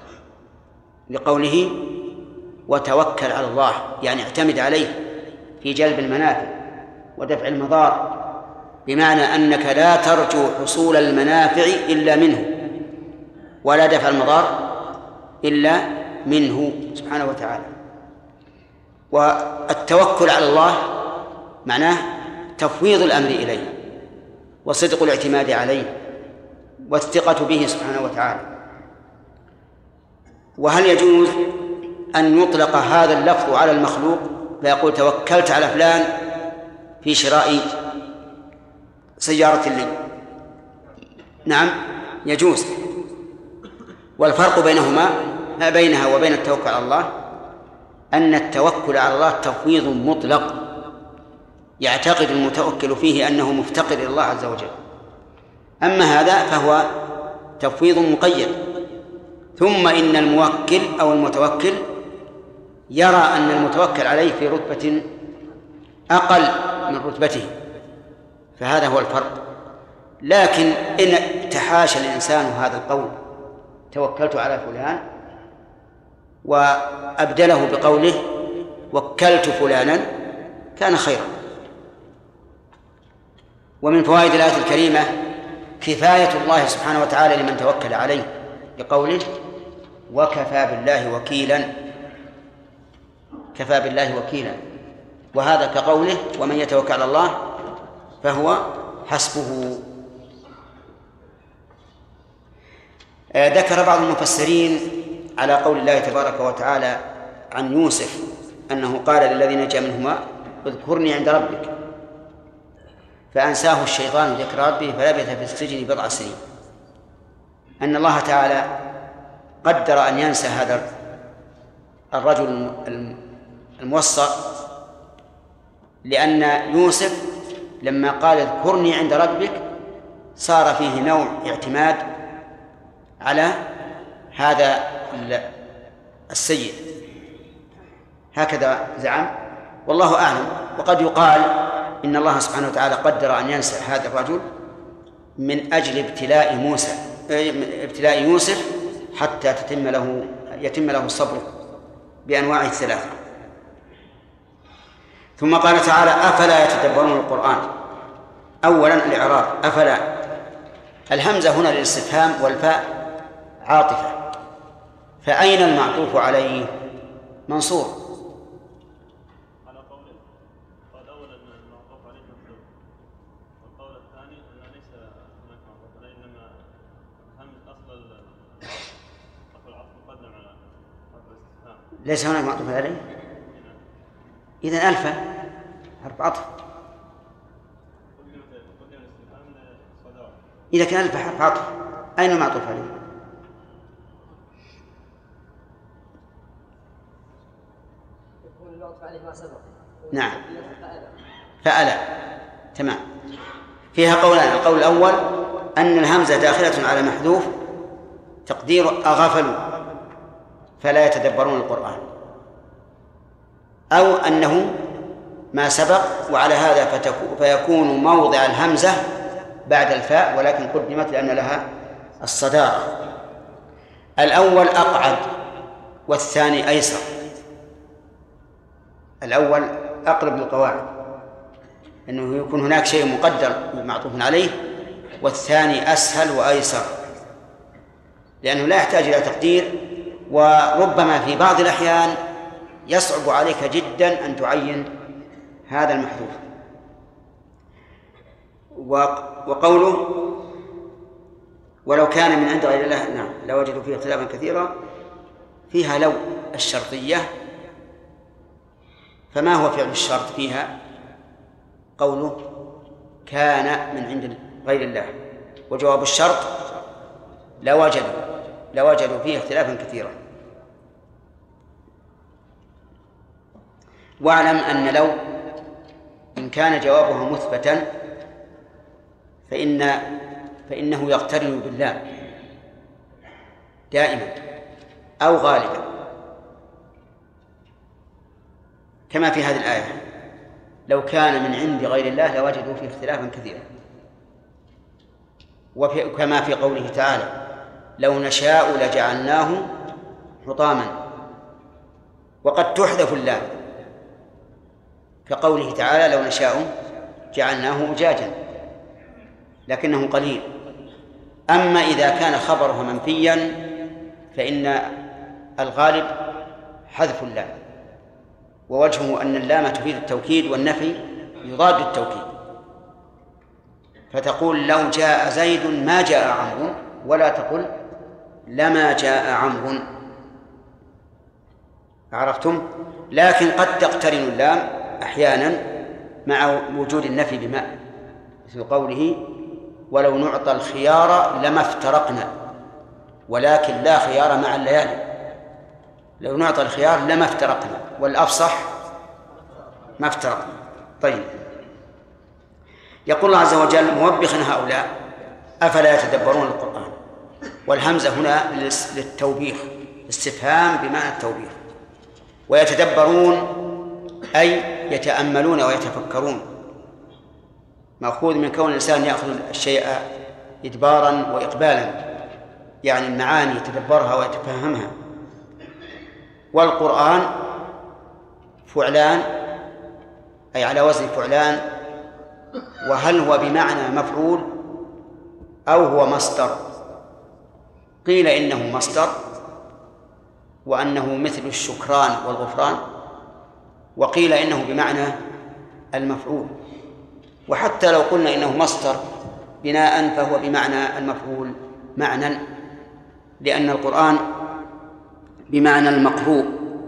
لقوله وتوكل على الله، يعني اعتمد عليه في جلب المنافع ودفع المضار، بمعنى أنك لا ترجو حصول المنافع إلا منه ولا دفع المضار إلا منه سبحانه وتعالى. والتوكل على الله معناه تفويض الأمر إليه وصدق الاعتماد عليه والثقة به سبحانه وتعالى. وهل يجوز أن يطلق هذا اللفظ على المخلوق فيقول توكلت على فلان في شراء سيارة لي؟ نعم يجوز. والفرق بينها وبين التوكل على الله أن التوكل على الله تفويض مطلق يعتقد المتوكل فيه أنه مفتقر إلى الله عز وجل. أما هذا فهو تفويض مقيد. ثم إن الموكل أو المتوكل يرى أن المتوكل عليه في رتبة أقل من رتبته، فهذا هو الفرق. لكن إن تحاشى الإنسان هذا القول توكلت على فلان وأبدله بقوله وكلت فلانا كان خيرا. ومن فوائد الآية الكريمة كفاية الله سبحانه وتعالى لمن توكل عليه بقوله وكفى بالله وكيلا. كفى بالله وكيلا، وهذا كقوله ومن يتوكل على الله فهو حسبه. ذكر بعض المفسرين على قول الله تبارك وتعالى عن يوسف أنه قال للذي نجا منهما اذكرني عند ربك فأنساه الشيطان ذكر ربه فلبث في السجن بضع سنين، أن الله تعالى قدر أن ينسى هذا الرجل الموصى، لأن يوسف لما قال اذكرني عند ربك صار فيه نوع اعتماد على هذا السيد، هكذا زعم والله أعلم. وقد يقال إن الله سبحانه وتعالى قدر أن ينسى هذا الرجل من أجل ابتلاء يوسف حتى يتم له الصبر بأنواعه الثلاثة. ثم قال تعالى أفلا يتدبرون القرآن. أولا الإعراب أفلا، الهمزة هنا للاستفهام والفاء عاطفة، فأين المعطوف عليه؟ منصور. على قوله قال أولا أن المعطوف عليه محذوف، والقول الثاني أن ليس هناك معطوف عليه، إنما أصل العطف مقدم على الاستفهام. ليس هناك معطوف عليه؟ إذن ألف حرف عطف. إذا كان ألف حرف عطف أين المعطوف عليه؟ يكون المعطوف عليه ما سبق. نعم فألا، تمام. فيها قولان، القول الأول أن الهمزة داخلة على محذوف تقدير أغفلوا فلا يتدبرون القرآن، أو أنه ما سبق وعلى هذا فيكون موضع الهمزة بعد الفاء ولكن قدمت لأن لها الصدارة. الأول أقعد والثاني أيسر. الأول أقرب للقواعد، أنه يكون هناك شيء مقدر معطوف عليه، والثاني أسهل وأيسر لأنه لا يحتاج إلى تقدير، وربما في بعض الأحيان يصعب عليك جدا أن تعين هذا المحذوف. وقوله ولو كان من عند غير الله نعم لوجدوا فيه اختلافا كثيرا، فيها لو الشرطية، فما هو فعل الشرط فيها؟ قوله كان من عند غير الله، وجواب الشرط لوجدوا فيه اختلافا كثيرا. واعلم أن لو إن كان جوابها مثبتا فإنه يقترن بالله دائما أو غالبا، كما في هذه الآية لو كان من عند غير الله لوجدوا فيه اختلافا كثيرا، وكما في قوله تعالى لو نشاء لجعلناه حطاما، وقد تحذف اللام كقوله تعالى لو نشاء جعلناه أجاجا لكنه قليل. أما إذا كان خبرها منفيا فإن الغالب حذف اللام، ووجهه أن اللام تفيد التوكيد والنفي يضاد التوكيد، فتقول لو جاء زيد ما جاء عمرو، ولا تقل لما جاء عمرو. عرفتم؟ لكن قد تقترن اللام أحيانا مع وجود النفي بماء، مثل قوله ولو نعطى الخيار لما افترقنا، ولكن لا خيار مع الليالي. لو نعطى الخيار لما افترقنا، والأفصح ما افترقنا. طيب، يقول الله عز وجل موبخا هؤلاء أفلا يتدبرون القرآن، والهمزة هنا للتوبيخ، استفهام بمعنى التوبيخ. ويتدبرون أي يتأملون ويتفكرون، مأخوذ من كون الإنسان يأخذ الشيء إدبارا وإقبالا، يعني المعاني يتدبرها ويتفهمها. والقرآن فعلان أي على وزن فعلان، وهل هو بمعنى مفعول أو هو مصدر؟ قيل إنه مصدر وأنه مثل الشكران والغفران، وقيل إنه بمعنى المفعول. وحتى لو قلنا إنه مصدر بناء فهو بمعنى المفعول معنى، لأن القرآن بمعنى المقروء،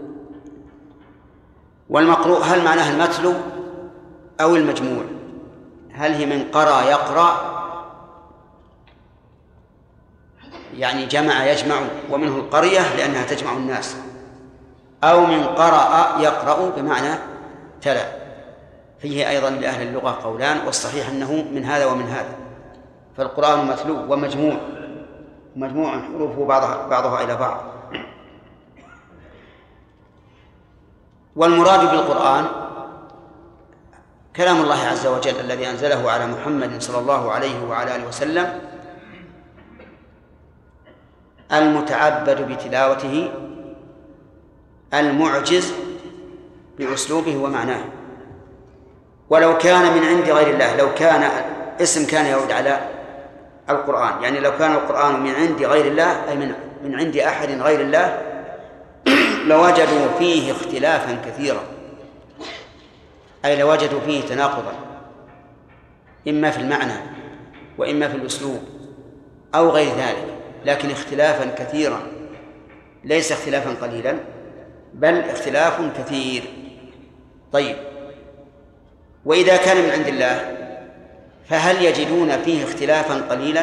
والمقروء هل معناه المتلو أو المجموع؟ هل هي من قرأ يقرأ يعني جمع يجمع ومنه القرية لأنها تجمع الناس، أو من قرأ يقرأ بمعنى تلا؟ فيه أيضا لأهل اللغة قولان، والصحيح أنه من هذا ومن هذا. فالقرآن متلو ومجموع، مجموع حروفه بعضها إلى بعض. والمراد بالقرآن كلام الله عز وجل الذي أنزله على محمد صلى الله عليه وعلى آله وسلم، المتعبد بتلاوته، المعجز بأسلوبه ومعناه. ولو كان من عند غير الله، لو كان اسم كان يعود على القرآن، يعني لو كان القرآن من عند غير الله أي من عند أحد غير الله لوجدوا فيه اختلافا كثيرا، أي لوجدوا فيه تناقضا إما في المعنى وإما في الأسلوب أو غير ذلك، لكن اختلافا كثيرا، ليس اختلافا قليلا بل اختلاف كثير. طيب، وإذا كان من عند الله فهل يجدون فيه اختلافا قليلا؟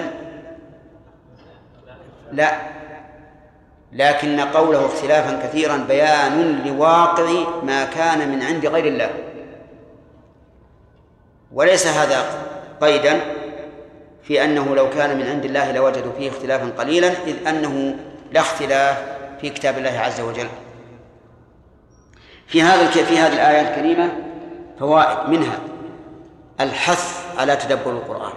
لا، لكن قوله اختلافا كثيرا بيان لواقع ما كان من عند غير الله، وليس هذا قيدا في أنه لو كان من عند الله لوجدوا فيه اختلافا قليلا، إذ أنه لا اختلاف في كتاب الله عز وجل. في هذه الآية الكريمة فوائد، منها الحث على تدبر القرآن،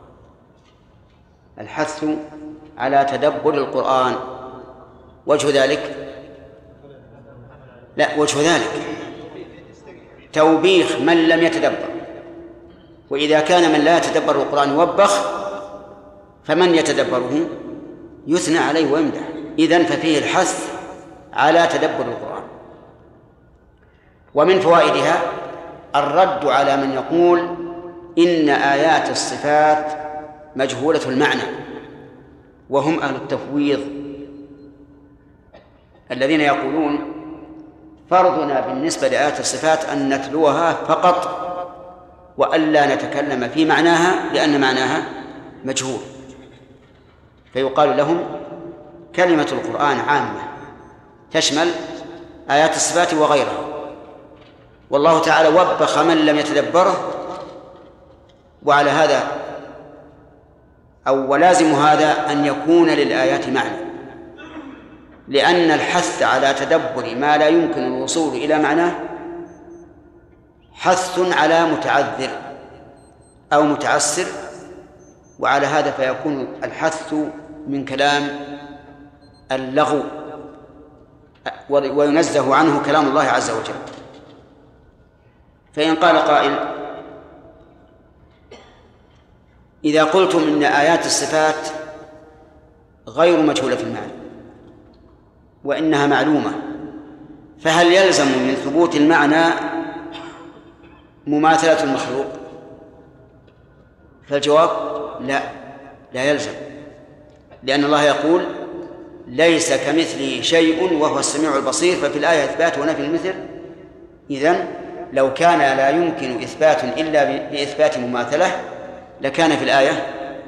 الحث على تدبر القرآن. وجه ذلك توبيخ من لم يتدبر، وإذا كان من لا يتدبر القرآن يوبخ، فمن يتدبره يثنى عليه ويمدح. إذن ففيه الحث على تدبر القرآن. ومن فوائدها الرد على من يقول إن آيات الصفات مجهولة المعنى، وهم أهل التفويض الذين يقولون فرضنا بالنسبة لآيات الصفات أن نتلوها فقط وألا نتكلم في معناها لأن معناها مجهول. فيقال لهم كلمة القرآن عامة تشمل آيات الصفات وغيرها، والله تعالى وبخ من لم يتدبره، وعلى هذا أو ولازم هذا أن يكون للآيات معنى، لأن الحث على تدبر ما لا يمكن الوصول إلى معناه حث على متعذر أو متعسر، وعلى هذا فيكون الحث من كلام اللغو وينزه عنه كلام الله عز وجل. فإن قال قائل إذا قلتم إن آيات الصفات غير مجهولة المعنى وإنها معلومة، فهل يلزم من ثبوت المعنى مماثلة المخلوق؟ فالجواب لا يلزم، لأن الله يقول ليس كمثله شيء وهو السميع البصير، ففي الآية إثبات ونفي المثل. إذن لو كان لا يمكن إثبات إلا بإثبات مماثلة لكان في الآية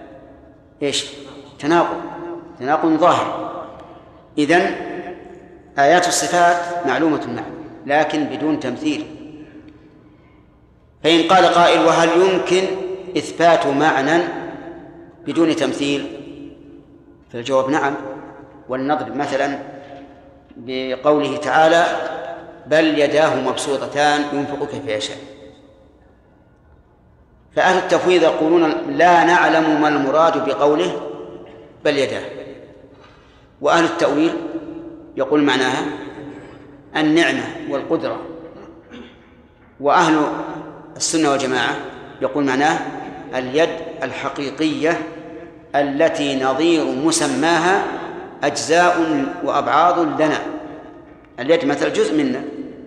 تناقض ظاهر. إذن آيات الصفات معلومة المعنى لكن بدون تمثيل. فإن قال قائل وهل يمكن إثبات معنى بدون تمثيل؟ فالجواب نعم. ولنضرب مثلا بقوله تعالى بل يداه مبسوطتان ينفق كيف يشاء. فأهل التفويض يقولون لا نعلم ما المراد بقوله بل يداه، وأهل التأويل يقول معناها النعمة والقدرة، وأهل السنة والجماعة يقول معناه اليد الحقيقية التي نظير مسماها أجزاء وأبعاض لنا. اليد مثل جزء منا،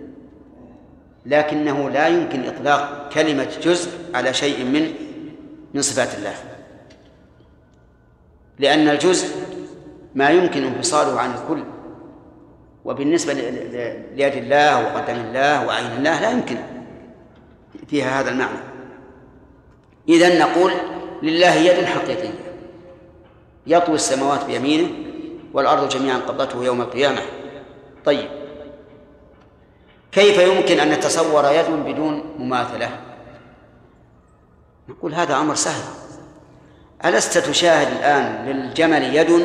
لكنه لا يمكن إطلاق كلمة جزء على شيء من صفات الله، لأن الجزء ما يمكن انفصاله عن الكل، وبالنسبة ليد الله وقدم الله وعين الله لا يمكن فيها هذا المعنى. إذن نقول لله يد حقيقية يطوي السماوات بيمينه والأرض جميعا قبضته يوم القيامة. طيب، كيف يمكن أن نتصور يد بدون مماثلة؟ نقول هذا أمر سهل. ألست تشاهد الآن للجمل يد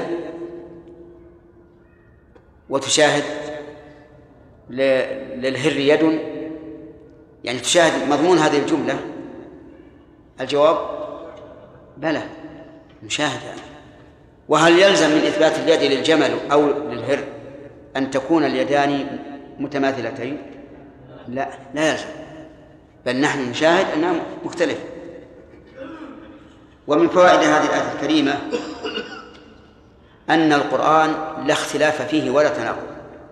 وتشاهد للهر يد؟ يعني تشاهد مضمون هذه الجملة؟ الجواب بلى، نشاهد يعني. وهل يلزم من إثبات اليد للجمل أو للهر أن تكون اليدان متماثلتين؟ لا يلزم، بل نحن نشاهد أنها مختلفة. ومن فوائد هذه الآية الكريمة أن القرآن لا اختلاف فيه ولا تناقض،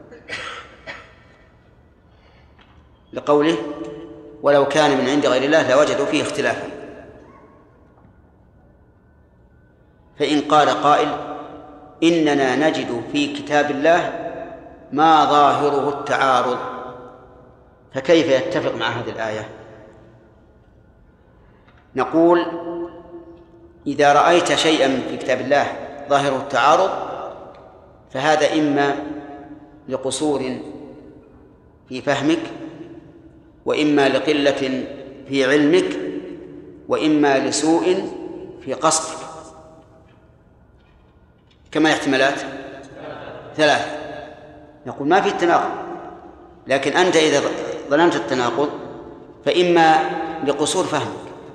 لقوله ولو كان من عند غير الله لوجدوا فيه اختلافا. فإن قال قائل إننا نجد في كتاب الله ما ظاهره التعارض، فكيف يتفق مع هذه الآية؟ نقول إذا رأيت شيئا في كتاب الله ظاهره التعارض فهذا إما لقصور في فهمك، وإما لقلة في علمك، وإما لسوء في قصدك. كما احتمالات 3. نقول ما في التناقض، لكن أنت إذا ظننت التناقض فإما لقصور فهمك،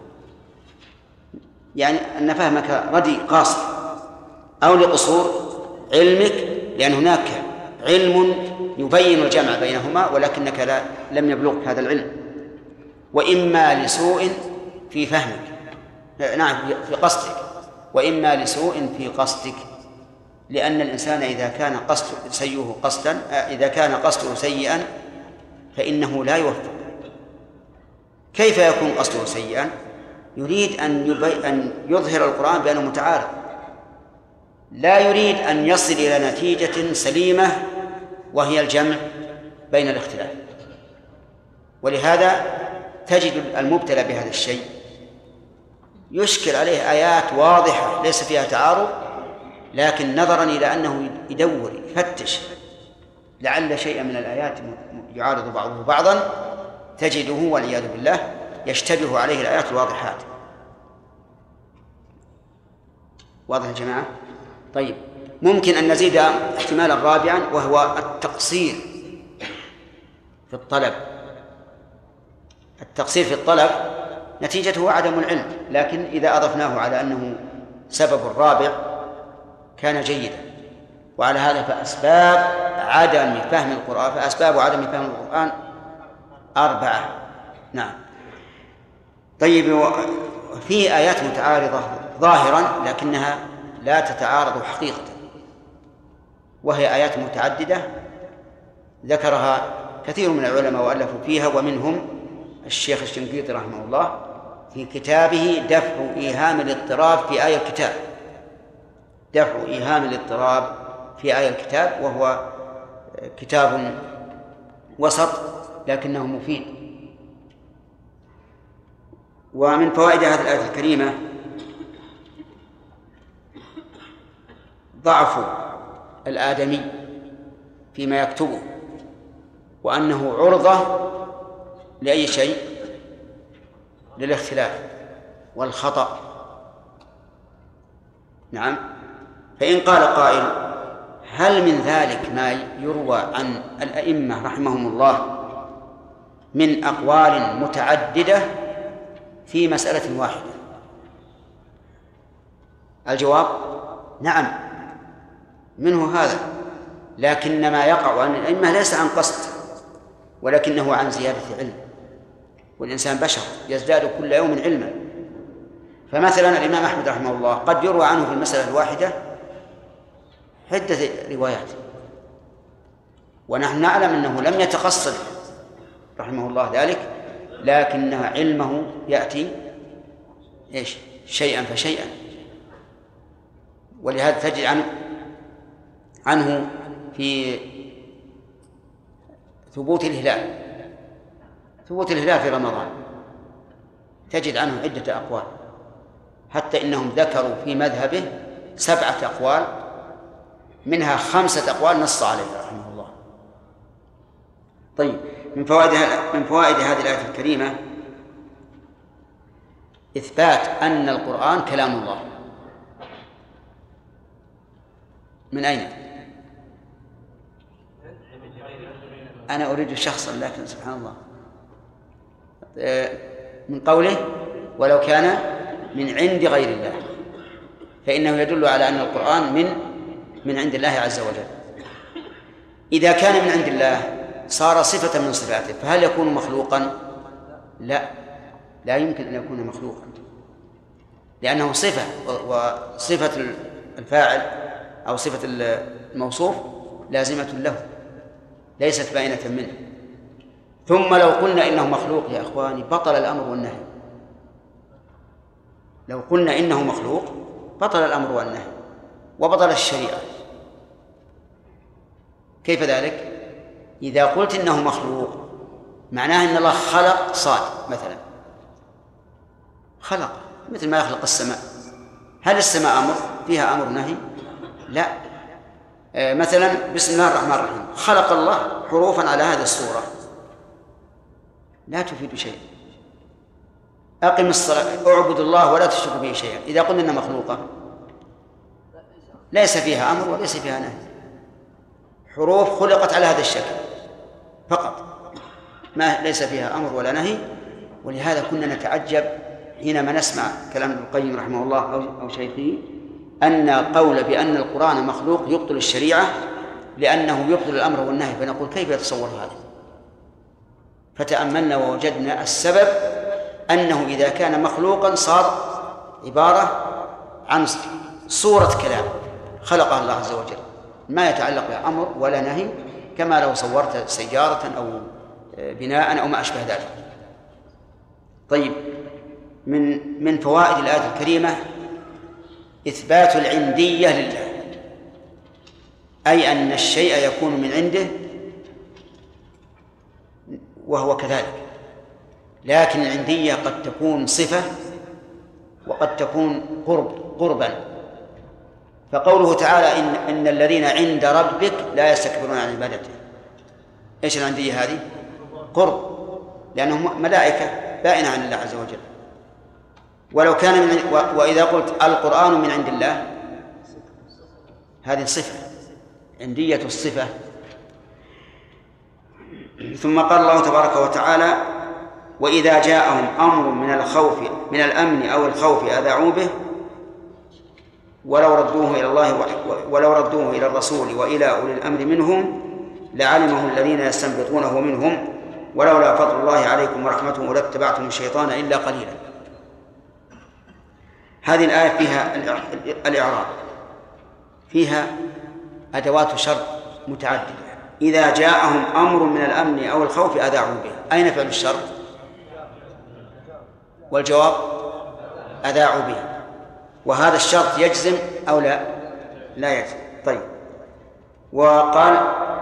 يعني أن فهمك رديء قاصر، أو لقصور علمك لأن هناك علم يبين الجمع بينهما ولكنك لم يبلغك هذا العلم، وإما لسوء في فهمك، نعم في قصدك، وإما لسوء في قصدك، لأن الإنسان إذا كان قصده سيئا فإنه لا يوفق. كيف يكون قصده سيئا؟ يريد أن يظهر القرآن بأنه متعارض، لا يريد أن يصل إلى نتيجة سليمة وهي الجمع بين الاختلاف. ولهذا تجد المبتلى بهذا الشيء يشكل عليه آيات واضحة ليس فيها تعارض، لكن نظرا إلى أنه يدور يفتش لعل شيئا من الآيات يعارض بعضه بعضا تجده والعياذ بالله يشتبه عليه الآيات الواضحات. واضح يا جماعة؟ طيب، ممكن أن نزيد احتمالا رابعا وهو التقصير في الطلب. التقصير في الطلب نتيجته عدم العلم، لكن إذا أضفناه على أنه سبب رابع كان جيدا. وعلى هذا فأسباب عدم فهم القرآن 4. نعم. طيب، في آيات متعارضة ظاهرا لكنها لا تتعارض حقيقة، وهي آيات متعددة ذكرها كثير من العلماء وألفوا فيها، ومنهم الشيخ الشنقيطي رحمه الله في كتابه دفع إيهام الاضطراب في آية الكتاب. دفع إيهام الاضطراب في آية الكتاب، وهو كتاب وسط لكنه مفيد. ومن فوائد هذه الآية الكريمة ضعف الآدمي فيما يكتبه، وأنه عرضة لأي شيء، للاختلاف والخطأ. نعم. فإن قال قائل هل من ذلك ما يروى عن الأئمة رحمهم الله من أقوال متعددة في مسألة واحدة؟ الجواب نعم، منه هذا، لكن ما يقع عن الأئمة ليس عن قصد ولكنه عن زيادة علم، والإنسان بشر يزداد كل يوم علما. فمثلا الإمام أحمد رحمه الله قد يروى عنه في المسألة الواحدة عدة روايات، ونحن نعلم أنه لم يتقصد رحمه الله ذلك، لكنها علمه يأتي شيئا فشيئا. ولهذا تجد عنه عنه في ثبوت الهلال في رمضان تجد عنه عدة أقوال، حتى إنهم ذكروا في مذهبه 7 أقوال، منها 5 أقوال نص عليها رحمه الله. طيب، من فوائد هذه الآية الكريمة إثبات أن القرآن كلام الله. من أين؟ أنا أريد شخصا، لكن سبحان الله، من قوله ولو كان من عند غير الله، فإنه يدل على أن القرآن من عند الله عز وجل. إذا كان من عند الله صار صفة من صفاته، فهل يكون مخلوقا؟ لا يمكن أن يكون مخلوقا، لأنه صفة، وصفة الفاعل أو صفة الموصوف لازمة له، ليست باينة منه. ثم لو قلنا إنه مخلوق يا إخواني بطل الأمر والنهي. لو قلنا إنه مخلوق بطل الأمر والنهي وبطل الشريعة. كيف ذلك؟ إذا قلت إنه مخلوق معناه أن الله خلق صاد مثلا، خلق مثل ما يخلق السماء. هل السماء أمر فيها أمر نهي؟ لا. مثلا بسم الله الرحمن الرحيم، خلق الله حروفا على هذه الصورة، لا تفيد شيء. أقم الصلاة، اعبد الله ولا تشرك به شيئا. إذا قلنا إنها مخلوقة ليس فيها أمر وليس فيها نهي، حروف خلقت على هذا الشكل فقط، ما ليس فيها أمر ولا نهي. ولهذا كنا نتعجب حينما نسمع كلام ابن القيم رحمه الله أو شيخه أن قول بأن القرآن مخلوق يبطل الشريعة، لأنه يبطل الأمر والنهي. فنقول كيف يتصور هذا؟ فتأملنا ووجدنا السبب أنه إذا كان مخلوقا صار عبارة عن صورة كلام خلقها الله عز وجل، ما يتعلق بأمر ولا نهي، كما لو صورت سيارة أو بناء أو ما أشبه ذلك. طيب، من فوائد الآية الكريمة إثبات العندية لله، أي أن الشيء يكون من عنده وهو كذلك. لكن العندية قد تكون صفة وقد تكون قربا. فقوله تعالى إن الذين عند ربك لا يستكبرون عن عبادته، إيش العندية هذه؟ قرب، لأنهم ملائكة بائنة عن الله عز وجل. ولو كان وإذا قلت القرآن من عند الله، هذه صفة، عندية الصفة. ثم قال الله تبارك وتعالى وإذا جاءهم أمر من الأمن أو الخوف أذاعوا به ولو ردوه إلى الرسول وإلى أولي الأمر منهم لعلمه الذين يستنبطونه منهم ولولا فضل الله عليكم ورحمته لاتبعتم الشيطان إلا قليلا. هذه الآية فيها الإعراب، فيها أدوات شرط متعددة. إذا جاءهم أمر من الأمن أو الخوف أذاعوا به، أين فعل الشرط؟ والجواب أذاعوا به. وهذا الشرط يجزم أو لا يجزم. طيب، وقال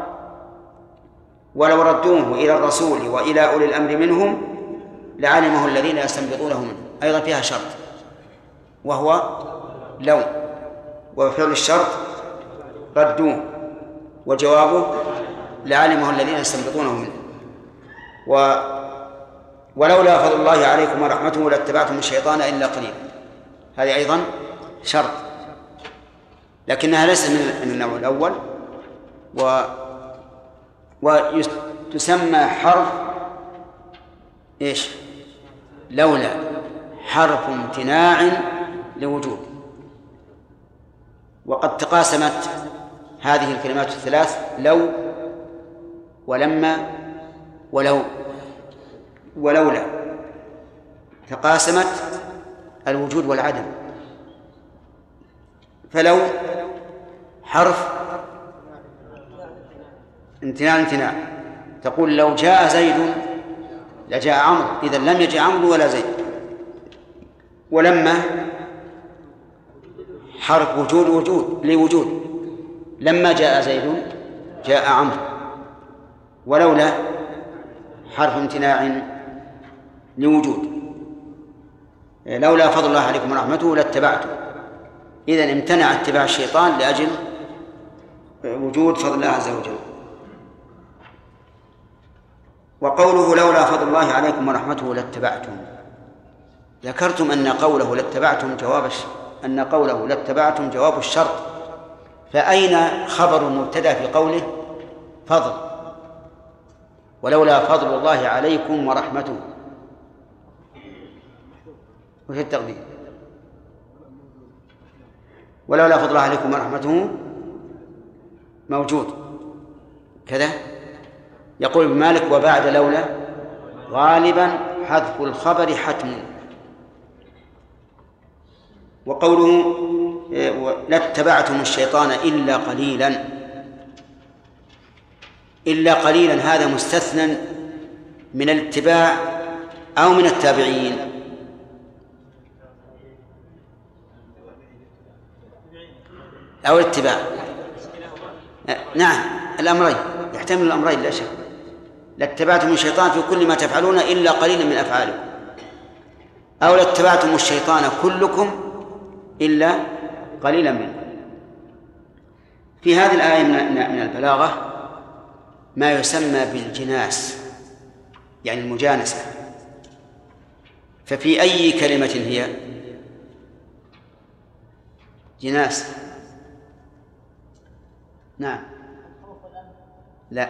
ولو ردوه إلى الرسول وإلى أولي الأمر منهم لعلمه الذين يستنبطونه منه، أيضا فيها شرط وهو لو، وفعل الشرط ردوه وجوابه لعلمه الذين يستنبطونه منه. ولولا فضل الله عليكم ورحمته لاتبعتم الشيطان إلا قليلا، هذه أيضا شرط، لكنها ليست من النوع الأول. وتسمى حرف إيش؟ لولا، حرف امتناع لوجود. وقد تقاسمت هذه الكلمات الثلاث لو ولما ولولا، تقاسمت الوجود والعدم. فلو حرف امتناع، تقول لو جاء زيد لجاء عمرو، إذن لم يجي عمرو ولا زيد. ولما حرف وجود لوجود، لما جاء زيد جاء عمرو، ولولا حرف امتناع لوجود، لولا فضل الله عليكم ورحمته لاتبعتم، إذن امتنع اتباع الشيطان لأجل وجود فضل الله عز وجل. وقوله لولا فضل الله عليكم ورحمته لاتبعتم، ذكرتم أن قوله لاتبعتم جواب الشرط، فأين خبر المبتدأ في قوله فضل؟ ولولا فضل الله عليكم ورحمته، وفي التقدير ولولا فضل الله عليكم ورحمته موجود كذا. يقول ابن مالك وبعد لولا غالبا حذف الخبر حتم. وقوله لاتبعتم الشيطان إلا قليلا، إلا قليلا هذا مستثنى من الاتباع أو من التابعين؟ أو الاتباع؟ نعم الأمرين، يحتمل الأمرين لا شك. لاتبعتم الشيطان في كل ما تفعلون إلا قليلا من أفعالكم، أو لاتبعتم الشيطان كلكم إلا قليلا منه. في هذه الآية من البلاغة ما يسمى بالجناس، يعني المجانسة. ففي أي كلمة هي جناس؟ نعم لا،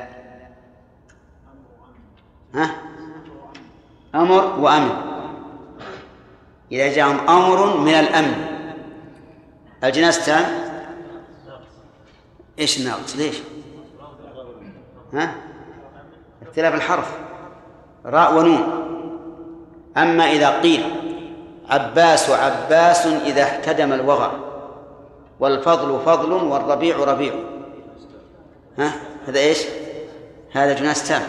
أمر وأمن. إذا جاءهم أمر من الأمن الجناس تام. إيش الناقص؟ ليش؟ اختلاف الحرف، راء ونون. أما إذا قيل عباس عباس إذا احتدم الوغى، والفضل فضل والربيع ربيع، هذا إيش؟ هذا جناس تام.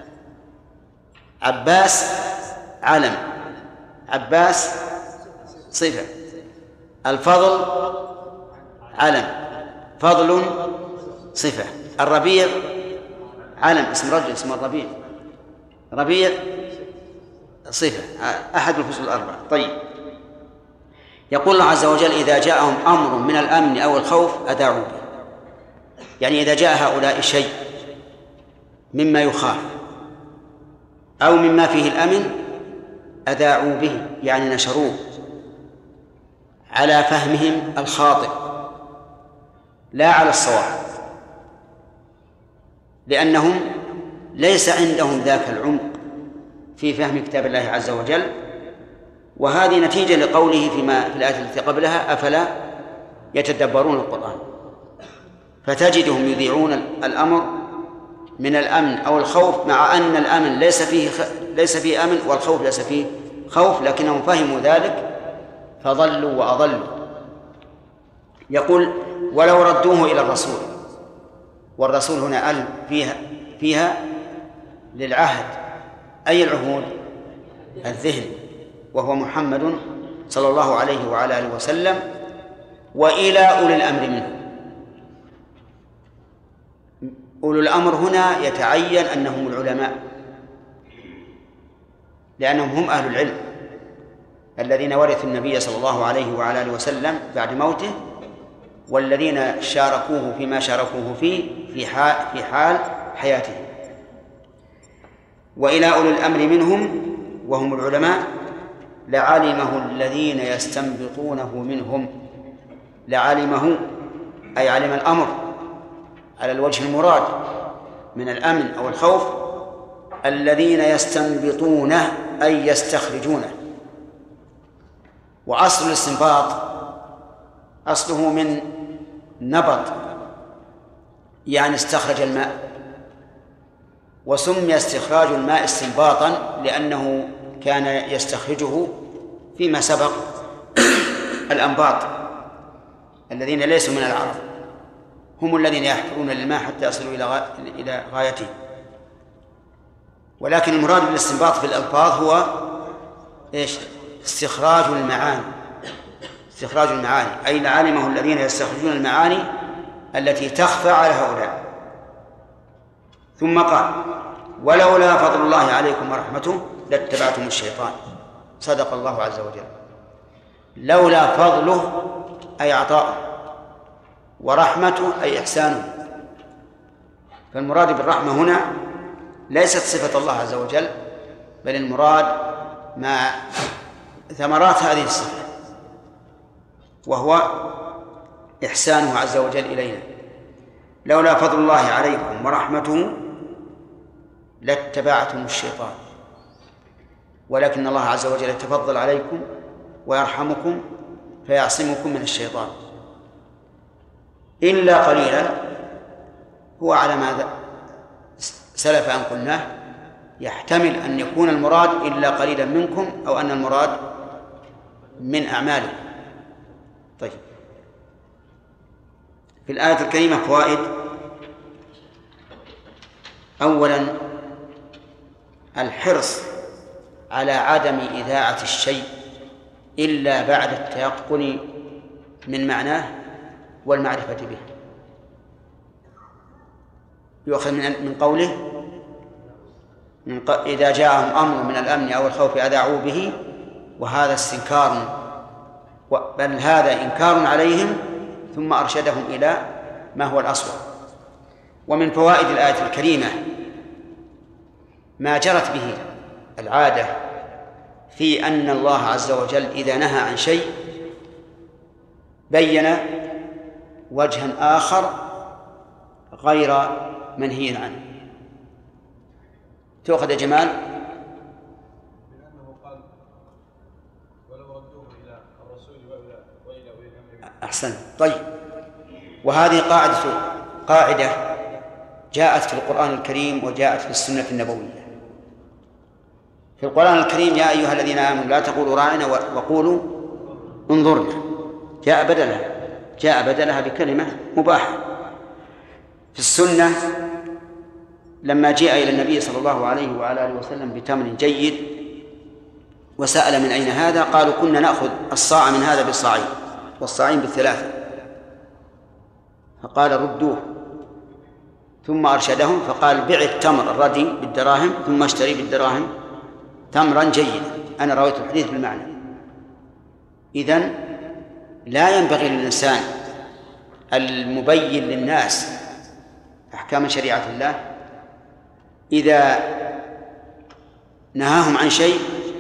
عباس علم، عباس صفة، الفضل علم، فضل صفة، الربيع علم اسم رجل اسمه الربيع، ربيع صفة، أحد الفصول الأربعة. طيب، يقول الله عز وجل إذا جاءهم أمر من الأمن أو الخوف أذاعوا به، يعني إذا جاء هؤلاء شيء مما يخاف أو مما فيه الأمن أذاعوا به، يعني نشروه على فهمهم الخاطئ لا على الصواب، لأنهم ليس عندهم ذاك العمق في فهم كتاب الله عز وجل. وهذه نتيجة لقوله في الآية التي قبلها أفلا يتدبرون القرآن، فتجدهم يذيعون الأمر من الأمن أو الخوف، مع أن الأمن ليس فيه أمن والخوف ليس فيه خوف، لكنهم فهموا ذلك فضلوا وأضلوا. يقول ولو ردوه إلى الرسول، والرسول هنا فيها للعهد، أي العهود؟ الذهن، وهو محمد صلى الله عليه وعلى آله وسلم، وإلى أولي الأمر منه. أولو الأمر هنا يتعين أنهم العلماء، لأنهم هم أهل العلم الذين ورثوا النبي صلى الله عليه وعلى آله وسلم بعد موته، والذين شاركوه فيما شاركوه فيه في حال حياته. وإلى أولي الأمر منهم وهم العلماء لعلمه الذين يستنبطونه منهم. لعلمه أي علم الأمر على الوجه المراد من الأمن أو الخوف، الذين يستنبطونه أي يستخرجونه. وأصل الاستنباط أصله من نبط، يعني استخرج الماء، وسمي استخراج الماء استنباطا لأنه كان يستخرجه فيما سبق الأنباط الذين ليسوا من العرب، هم الذين يحفرون للماء حتى يصلوا إلى غايته. ولكن المراد بالاستنباط في الألفاظ هو إيش؟ استخراج المعاني. استخراج المعاني أي لعلمه الذين يستخرجون المعاني التي تخفى على هؤلاء. ثم قال ولولا فضل الله عليكم ورحمته لاتبعتم الشيطان. صدق الله عز وجل. لولا فضله أي عطاءه، ورحمته أي إحسانه. فالمراد بالرحمة هنا ليست صفة الله عز وجل، بل المراد ما ثمرات هذه الصفة، وهو إحسانه عز وجل إلينا. لولا فضل الله عليكم ورحمته لاتبعتم الشيطان، ولكن الله عز وجل يتفضل عليكم ويرحمكم فيعصمكم من الشيطان إلا قليلا. هو على ما سلف أن قلناه، يحتمل أن يكون المراد إلا قليلا منكم، أو أن المراد من أعمالكم. طيب، في الآية الكريمة فوائد. أولا الحرص على عدم إذاعة الشيء إلا بعد التيقن من معناه والمعرفة به. يؤخذ من قوله إذا جاءهم أمر من الأمن أو الخوف أذاعوا به، وهذا استنكار، بل هذا إنكار عليهم، ثم أرشدهم إلى ما هو الأصوب. ومن فوائد الآية الكريمة ما جرت به العادة في أن الله عز وجل إذا نهى عن شيء بين وجها آخر غير منهي عنه. تأخذ يا جمال؟ لأنه قال ولو ردوه إلى الرسول وإلى أولي الأمر. أحسن. طيب، وهذه قاعدة جاءت في القرآن الكريم وجاءت في السنة النبوية. في القرآن الكريم يا أيها الذين آمنوا لا تقولوا راعنا وقولوا انظرنا، جاء بدلها بكلمة مباحة. في السنة لما جاء إلى النبي صلى الله عليه وعلى آله وسلم بتمر جيد وسأل من أين هذا، قالوا كنا نأخذ الصاع من هذا بالصاعين والصاعين بالثلاثة، فقال ردوه. ثم أرشدهم فقال بع التمر الردي بالدراهم ثم اشتري بالدراهم تمرا جيدا. أنا رويت الحديث بالمعنى. إذن لا ينبغي للإنسان المبين للناس أحكام شريعة الله إذا نهاهم عن شيء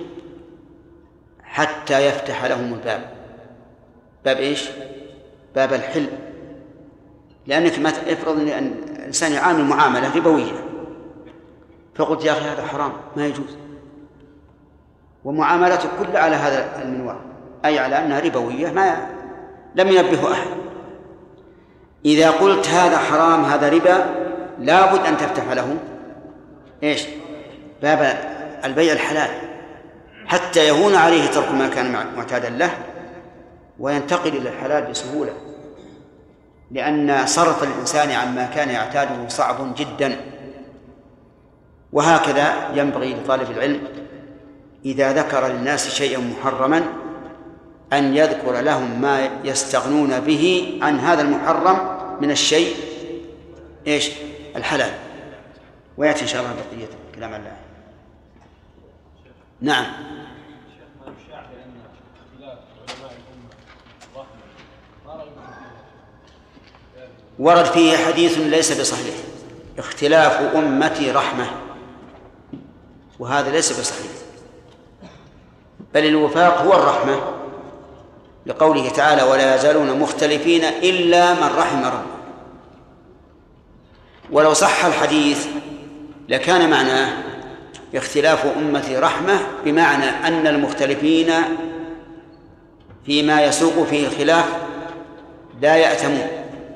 حتى يفتح لهم الباب. باب إيش؟ باب الحل. لأنك ما افرض أن الإنسان يعامل معاملة ربوية، فقلت يا أخي هذا حرام ما يجوز، ومعاملته كلها على هذا المنوال، أي على أنها ربوية، ما لم ينبه أحد. إذا قلت هذا حرام هذا ربا لابد أن تفتح له إيش؟ باب البيع الحلال، حتى يهون عليه ترك ما كان معتادا له وينتقل إلى الحلال بسهولة، لأن صرف الإنسان عما كان يعتاده صعب جدا. وهكذا ينبغي لطالب العلم إذا ذكر للناس شيئا محرما أن يذكر لهم ما يستغنون به عن هذا المحرم من الشيء إيش؟ الحلال. ويأتي إن شاء الله بقية كلام الله. نعم. شيخ، ما يشاع بأن اختلاف علماء الأمة رحمة، ما رأيكم فيه؟ ورد فيه حديث ليس بصحيح، اختلاف أمتي رحمة، وهذا ليس بصحيح، بل الوفاق هو الرحمة، لقوله تعالى ولا يزالون مختلفين إلا من رحم ربه. ولو صح الحديث لكان معناه اختلاف أمتي رحمة، بمعنى أن المختلفين فيما يسوق فيه الخلاف لا يأتمون.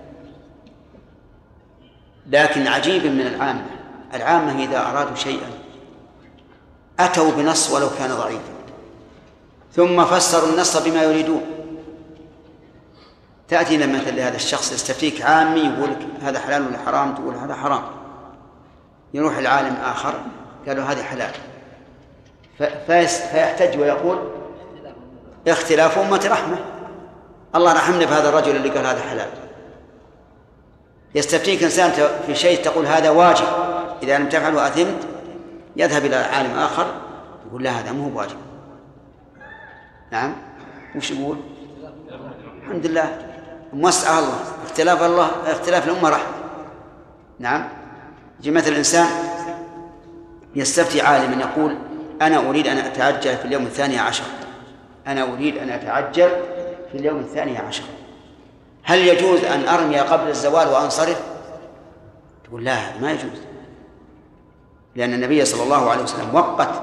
لكن عجيب من العامة إذا أرادوا شيئا أتوا بنص ولو كان ضعيفا ثم فسروا النص بما يريدون. تأتي مثل لهذا الشخص يستفتيك عامي يقول هذا حلال ولا حرام، تقول هذا حرام، يروح العالم آخر قالوا هذا حلال، فيحتج ويقول اختلاف أمة رحمة، الله رحمنا بهذا الرجل اللي قال هذا حلال. يستفتيك إنسان في شيء تقول هذا واجب، إذا لم تفعله أثمت، يذهب إلى عالم آخر يقول لا هذا مو واجب. نعم، وش يقول؟ الحمد لله، موسع الله، اختلاف الأمة رحمة. نعم، يجي مثل الإنسان يستفتي عالما يقول أنا أريد أن أتعجل في اليوم 12، أنا أريد أن أتعجل في اليوم 12، هل يجوز أن أرمي قبل الزوال وأنصرف؟ تقول لا، هذا ما يجوز، لأن النبي صلى الله عليه وسلم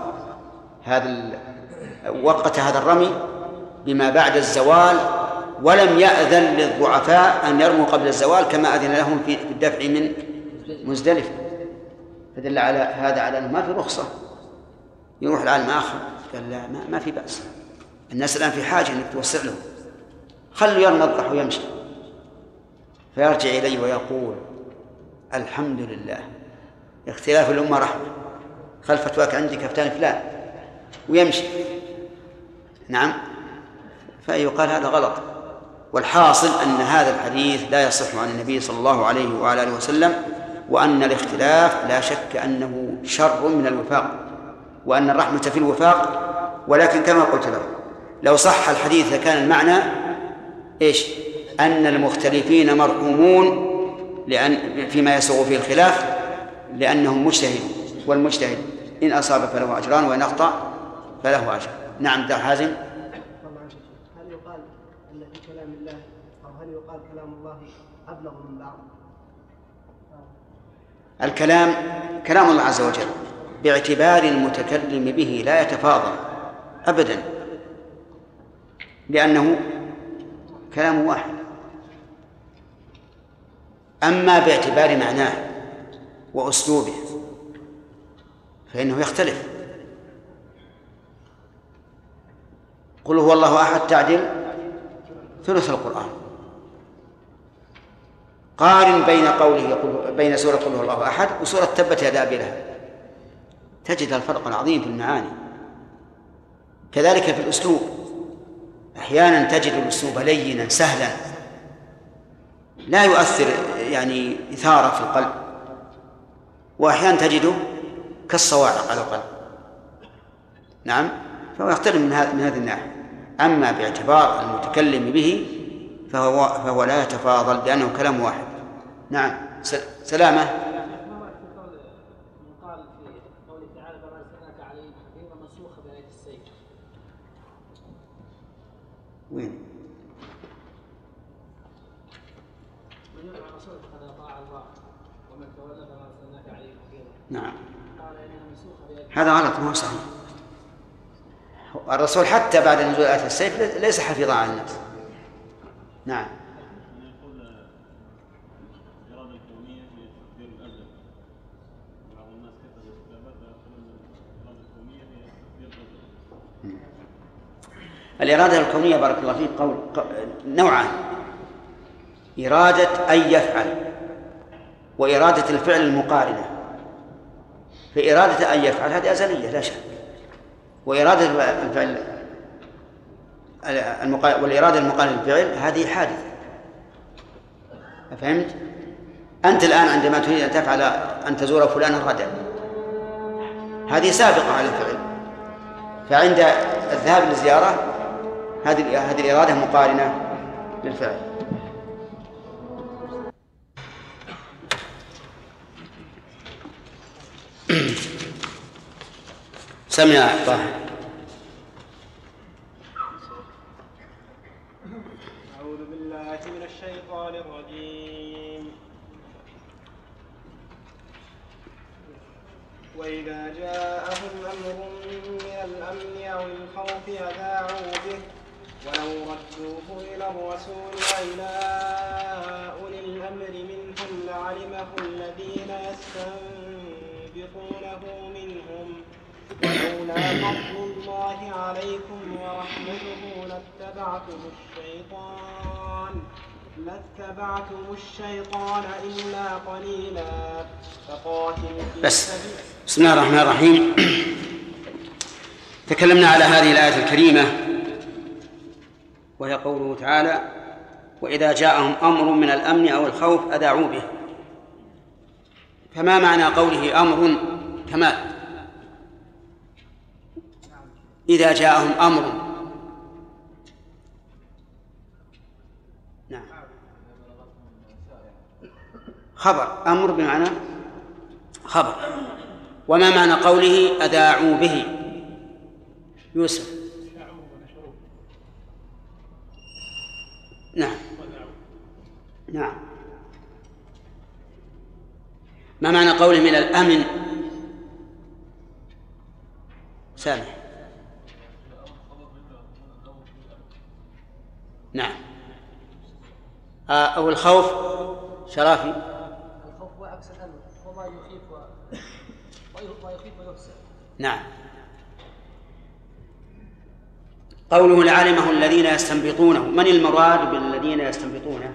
وقت هذا الرمي بما بعد الزوال، ولم يأذن للضعفاء أن يرموا قبل الزوال كما أذن لهم في الدفع من مزدلفة. فدل على هذا على أنه ما في رخصة. يروح العالم آخر قال لا، ما في بأس، الناس الآن في حاجة أنك توسع لهم، خلوا يرمى الضحى ويمشي. فيرجع إليه ويقول الحمد لله، اختلاف الأمة رحمة، خلف فتواك عندي كفتان فلان، ويمشي. نعم، فيقال هذا غلط. والحاصل أن هذا الحديث لا يصح عن النبي صلى الله عليه وعلى آله وسلم، وأن الاختلاف لا شك أنه شر من الوفاق، وأن الرحمة في الوفاق. ولكن كما قلت له، لو صح الحديث لكان المعنى إيش؟ أن المختلفين مرحومون فيما يسوغ فيه الخلاف لأنهم مجتهدون، والمجتهد إن أصاب فله أجران وإن أخطأ فله أجر. نعم، ده حازم. هل يقال أن في كلام الله، أو هل يقال كلام الله أبلغ من بعض؟ الكلام كلام الله عز وجل باعتبار المتكلم به لا يتفاضل أبدا، لأنه كلام واحد. أما باعتبار معناه وأسلوبه فإنه يختلف. قل هو الله أحد تعدل ثلث القرآن. قارن بين سورة قل هو الله أحد وسورة تبت يدا أبي لهب، تجد الفرق العظيم في المعاني. كذلك في الأسلوب، أحيانا تجد الأسلوب لينا سهلا لا يؤثر يعني إثارة في القلب، وأحيانا تجده كالصواعق على القلب. نعم، فهو يختلف من هذه الناحية. أما باعتبار المتكلم به فهو لا يتفاضل لأنه كلام واحد. نعم، سلامة. قال في قوله تعالى فما أرسلناك عليهم حفيظا منسوخة بآية السيف. وين؟ من يطع الرسول فقد أطاع الله ومن تولى فما أرسلناك عليهم حفيظا. نعم، قال إنها منسوخة بآية هذا غلط، ما هو صحيح. الرسول حتى بعد نزول آية السيف ليس حفيظا على الناس. نعم. يقول الإرادة الكونية هي تقدير الأزل، بعض الناس كتب الكتابات يقولون الإرادة الكونية هي تقدير الأزل. الإرادة الكونية بارك الله فيك نوعان: إرادة أن يفعل، وإرادة الفعل المقارنة. فإرادة أن يفعل هذه أزلية لا شك، وإرادة الفعل والإرادة المقارنة للفعل هذه حادثة. فهمت؟ أنت الآن عندما تريد أن تفعل أن تزور فلانا غدا، هذه سابقة على الفعل، فعند الذهاب للزيارة هذه الإرادة مقارنة للفعل. سمع طه. أعوذ بالله من الشيطان الرجيم. وإذا جاءهم أمر من الأمن أو الخوف أذاعوا به ولو ردوه إلى الرسول وإلى أولي الأمر منهم لعلمه الذين يستنبطونه منهم ولولا فضل الله عليكم ورحمته لاتبعتم الشيطان إلا قليلا. بس بسم الله الرحمن الرحيم. تكلمنا على هذه الآية الكريمة وهي قوله تعالى: وإذا جاءهم أمر من الأمن أو الخوف أذاعوا به. فما معنى قوله أمر كمال؟ إذا جاءهم أمر. نعم، خبر، أمر بمعنى خبر. وما معنى قوله أذاعوا به؟ يوسف. نعم نعم. ما معنى قوله من الأمن؟ سامح. نعم. أو الخوف شرافي. الخوف هو عكس الأمن، هو ما يخيف ويحسن. نعم. قوله لعلمه الذين يستنبطونه، من المراد بالذين يستنبطونه؟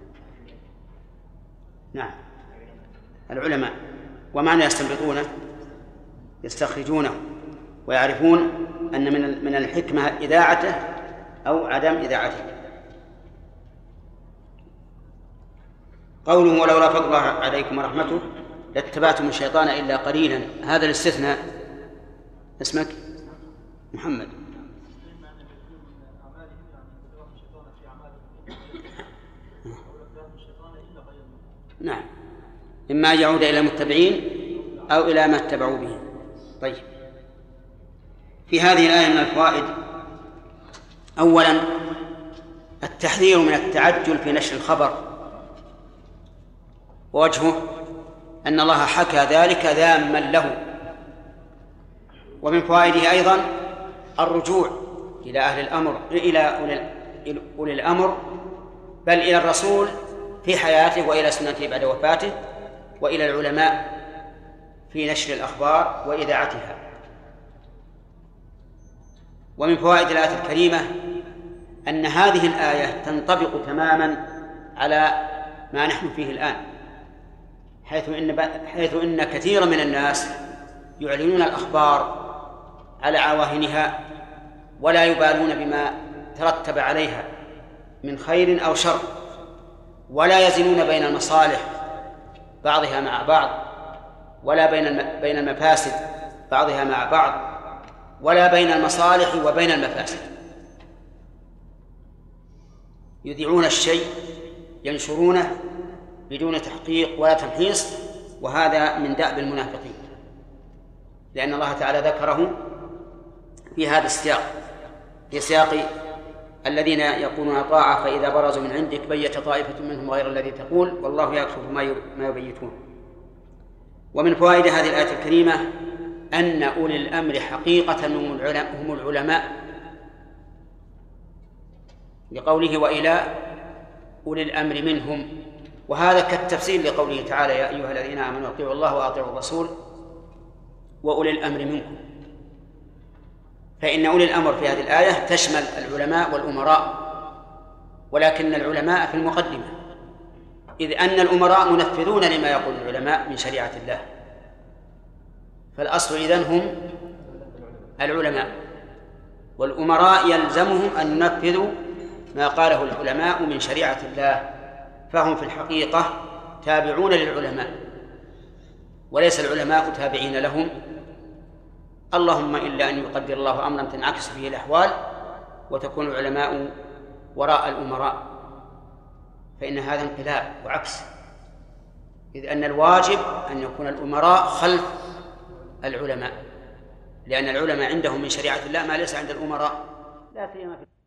نعم، العلماء. ومعنى يستنبطونه؟ يستخرجونه ويعرفون أن من الحكمة إذاعته أو عدم إذاعته. قوله ولولا فضل الله عليكم ورحمته لاتبعتم الشيطان إلا قليلا، هذا الاستثناء. اسمك محمد. نعم، إما أن يعود إلى المتبعين أو إلى ما اتبعوا به. طيب، في هذه الآية من الفوائد: أولا التحذير من التعجل في نشر الخبر، ووجهه أن الله حكى ذلك ذاما له. ومن فوائده أيضا الرجوع إلى أهل الأمر، إلى أولي الأمر، بل إلى الرسول في حياته وإلى سنته بعد وفاته، وإلى العلماء في نشر الأخبار وإذاعتها. ومن فوائد الآية الكريمة أن هذه الآية تنطبق تماما على ما نحن فيه الآن، حيث إن كثيرا من الناس يعلنون الأخبار على عواهنها ولا يبالون بما ترتب عليها من خير أو شر، ولا يزنون بين المصالح بعضها مع بعض، ولا بين المفاسد بعضها مع بعض، ولا بين المصالح وبين المفاسد. يذيعون الشيء ينشرونه بدون تحقيق ولا تمحيص، وهذا من دأب المنافقين، لأن الله تعالى ذكره في هذا السياق، في سياق الذين يقولون طاعة فإذا برزوا من عندك بيت طائفة منهم غير الذي تقول والله يكشف ما يبيتون. ومن فوائد هذه الآية الكريمة أن أولي الأمر حقيقة هم العلماء، لقوله وإلى أولي الأمر منهم، وهذا كالتفسير لقوله تعالى يا أيها الذين آمنوا أطيعوا الله وأطيعوا الرسول وأولي الأمر منكم. فإن أولي الأمر في هذه الآية تشمل العلماء والأمراء، ولكن العلماء في المقدمة، إذ أن الأمراء منفذون لما يقول العلماء من شريعة الله، فالأصل إذن هم العلماء، والأمراء يلزمهم أن ينفذوا ما قاله العلماء من شريعة الله، فهم في الحقيقة تابعون للعلماء وليس العلماء تابعين لهم، اللهم إلا أن يقدر الله أمرا تنعكس فيه الأحوال وتكون العلماء وراء الأمراء، فإن هذا انقلاب وعكس، إذ أن الواجب أن يكون الأمراء خلف العلماء، لأن العلماء عندهم من شريعة الله ما ليس عند الأمراء، لا سيما في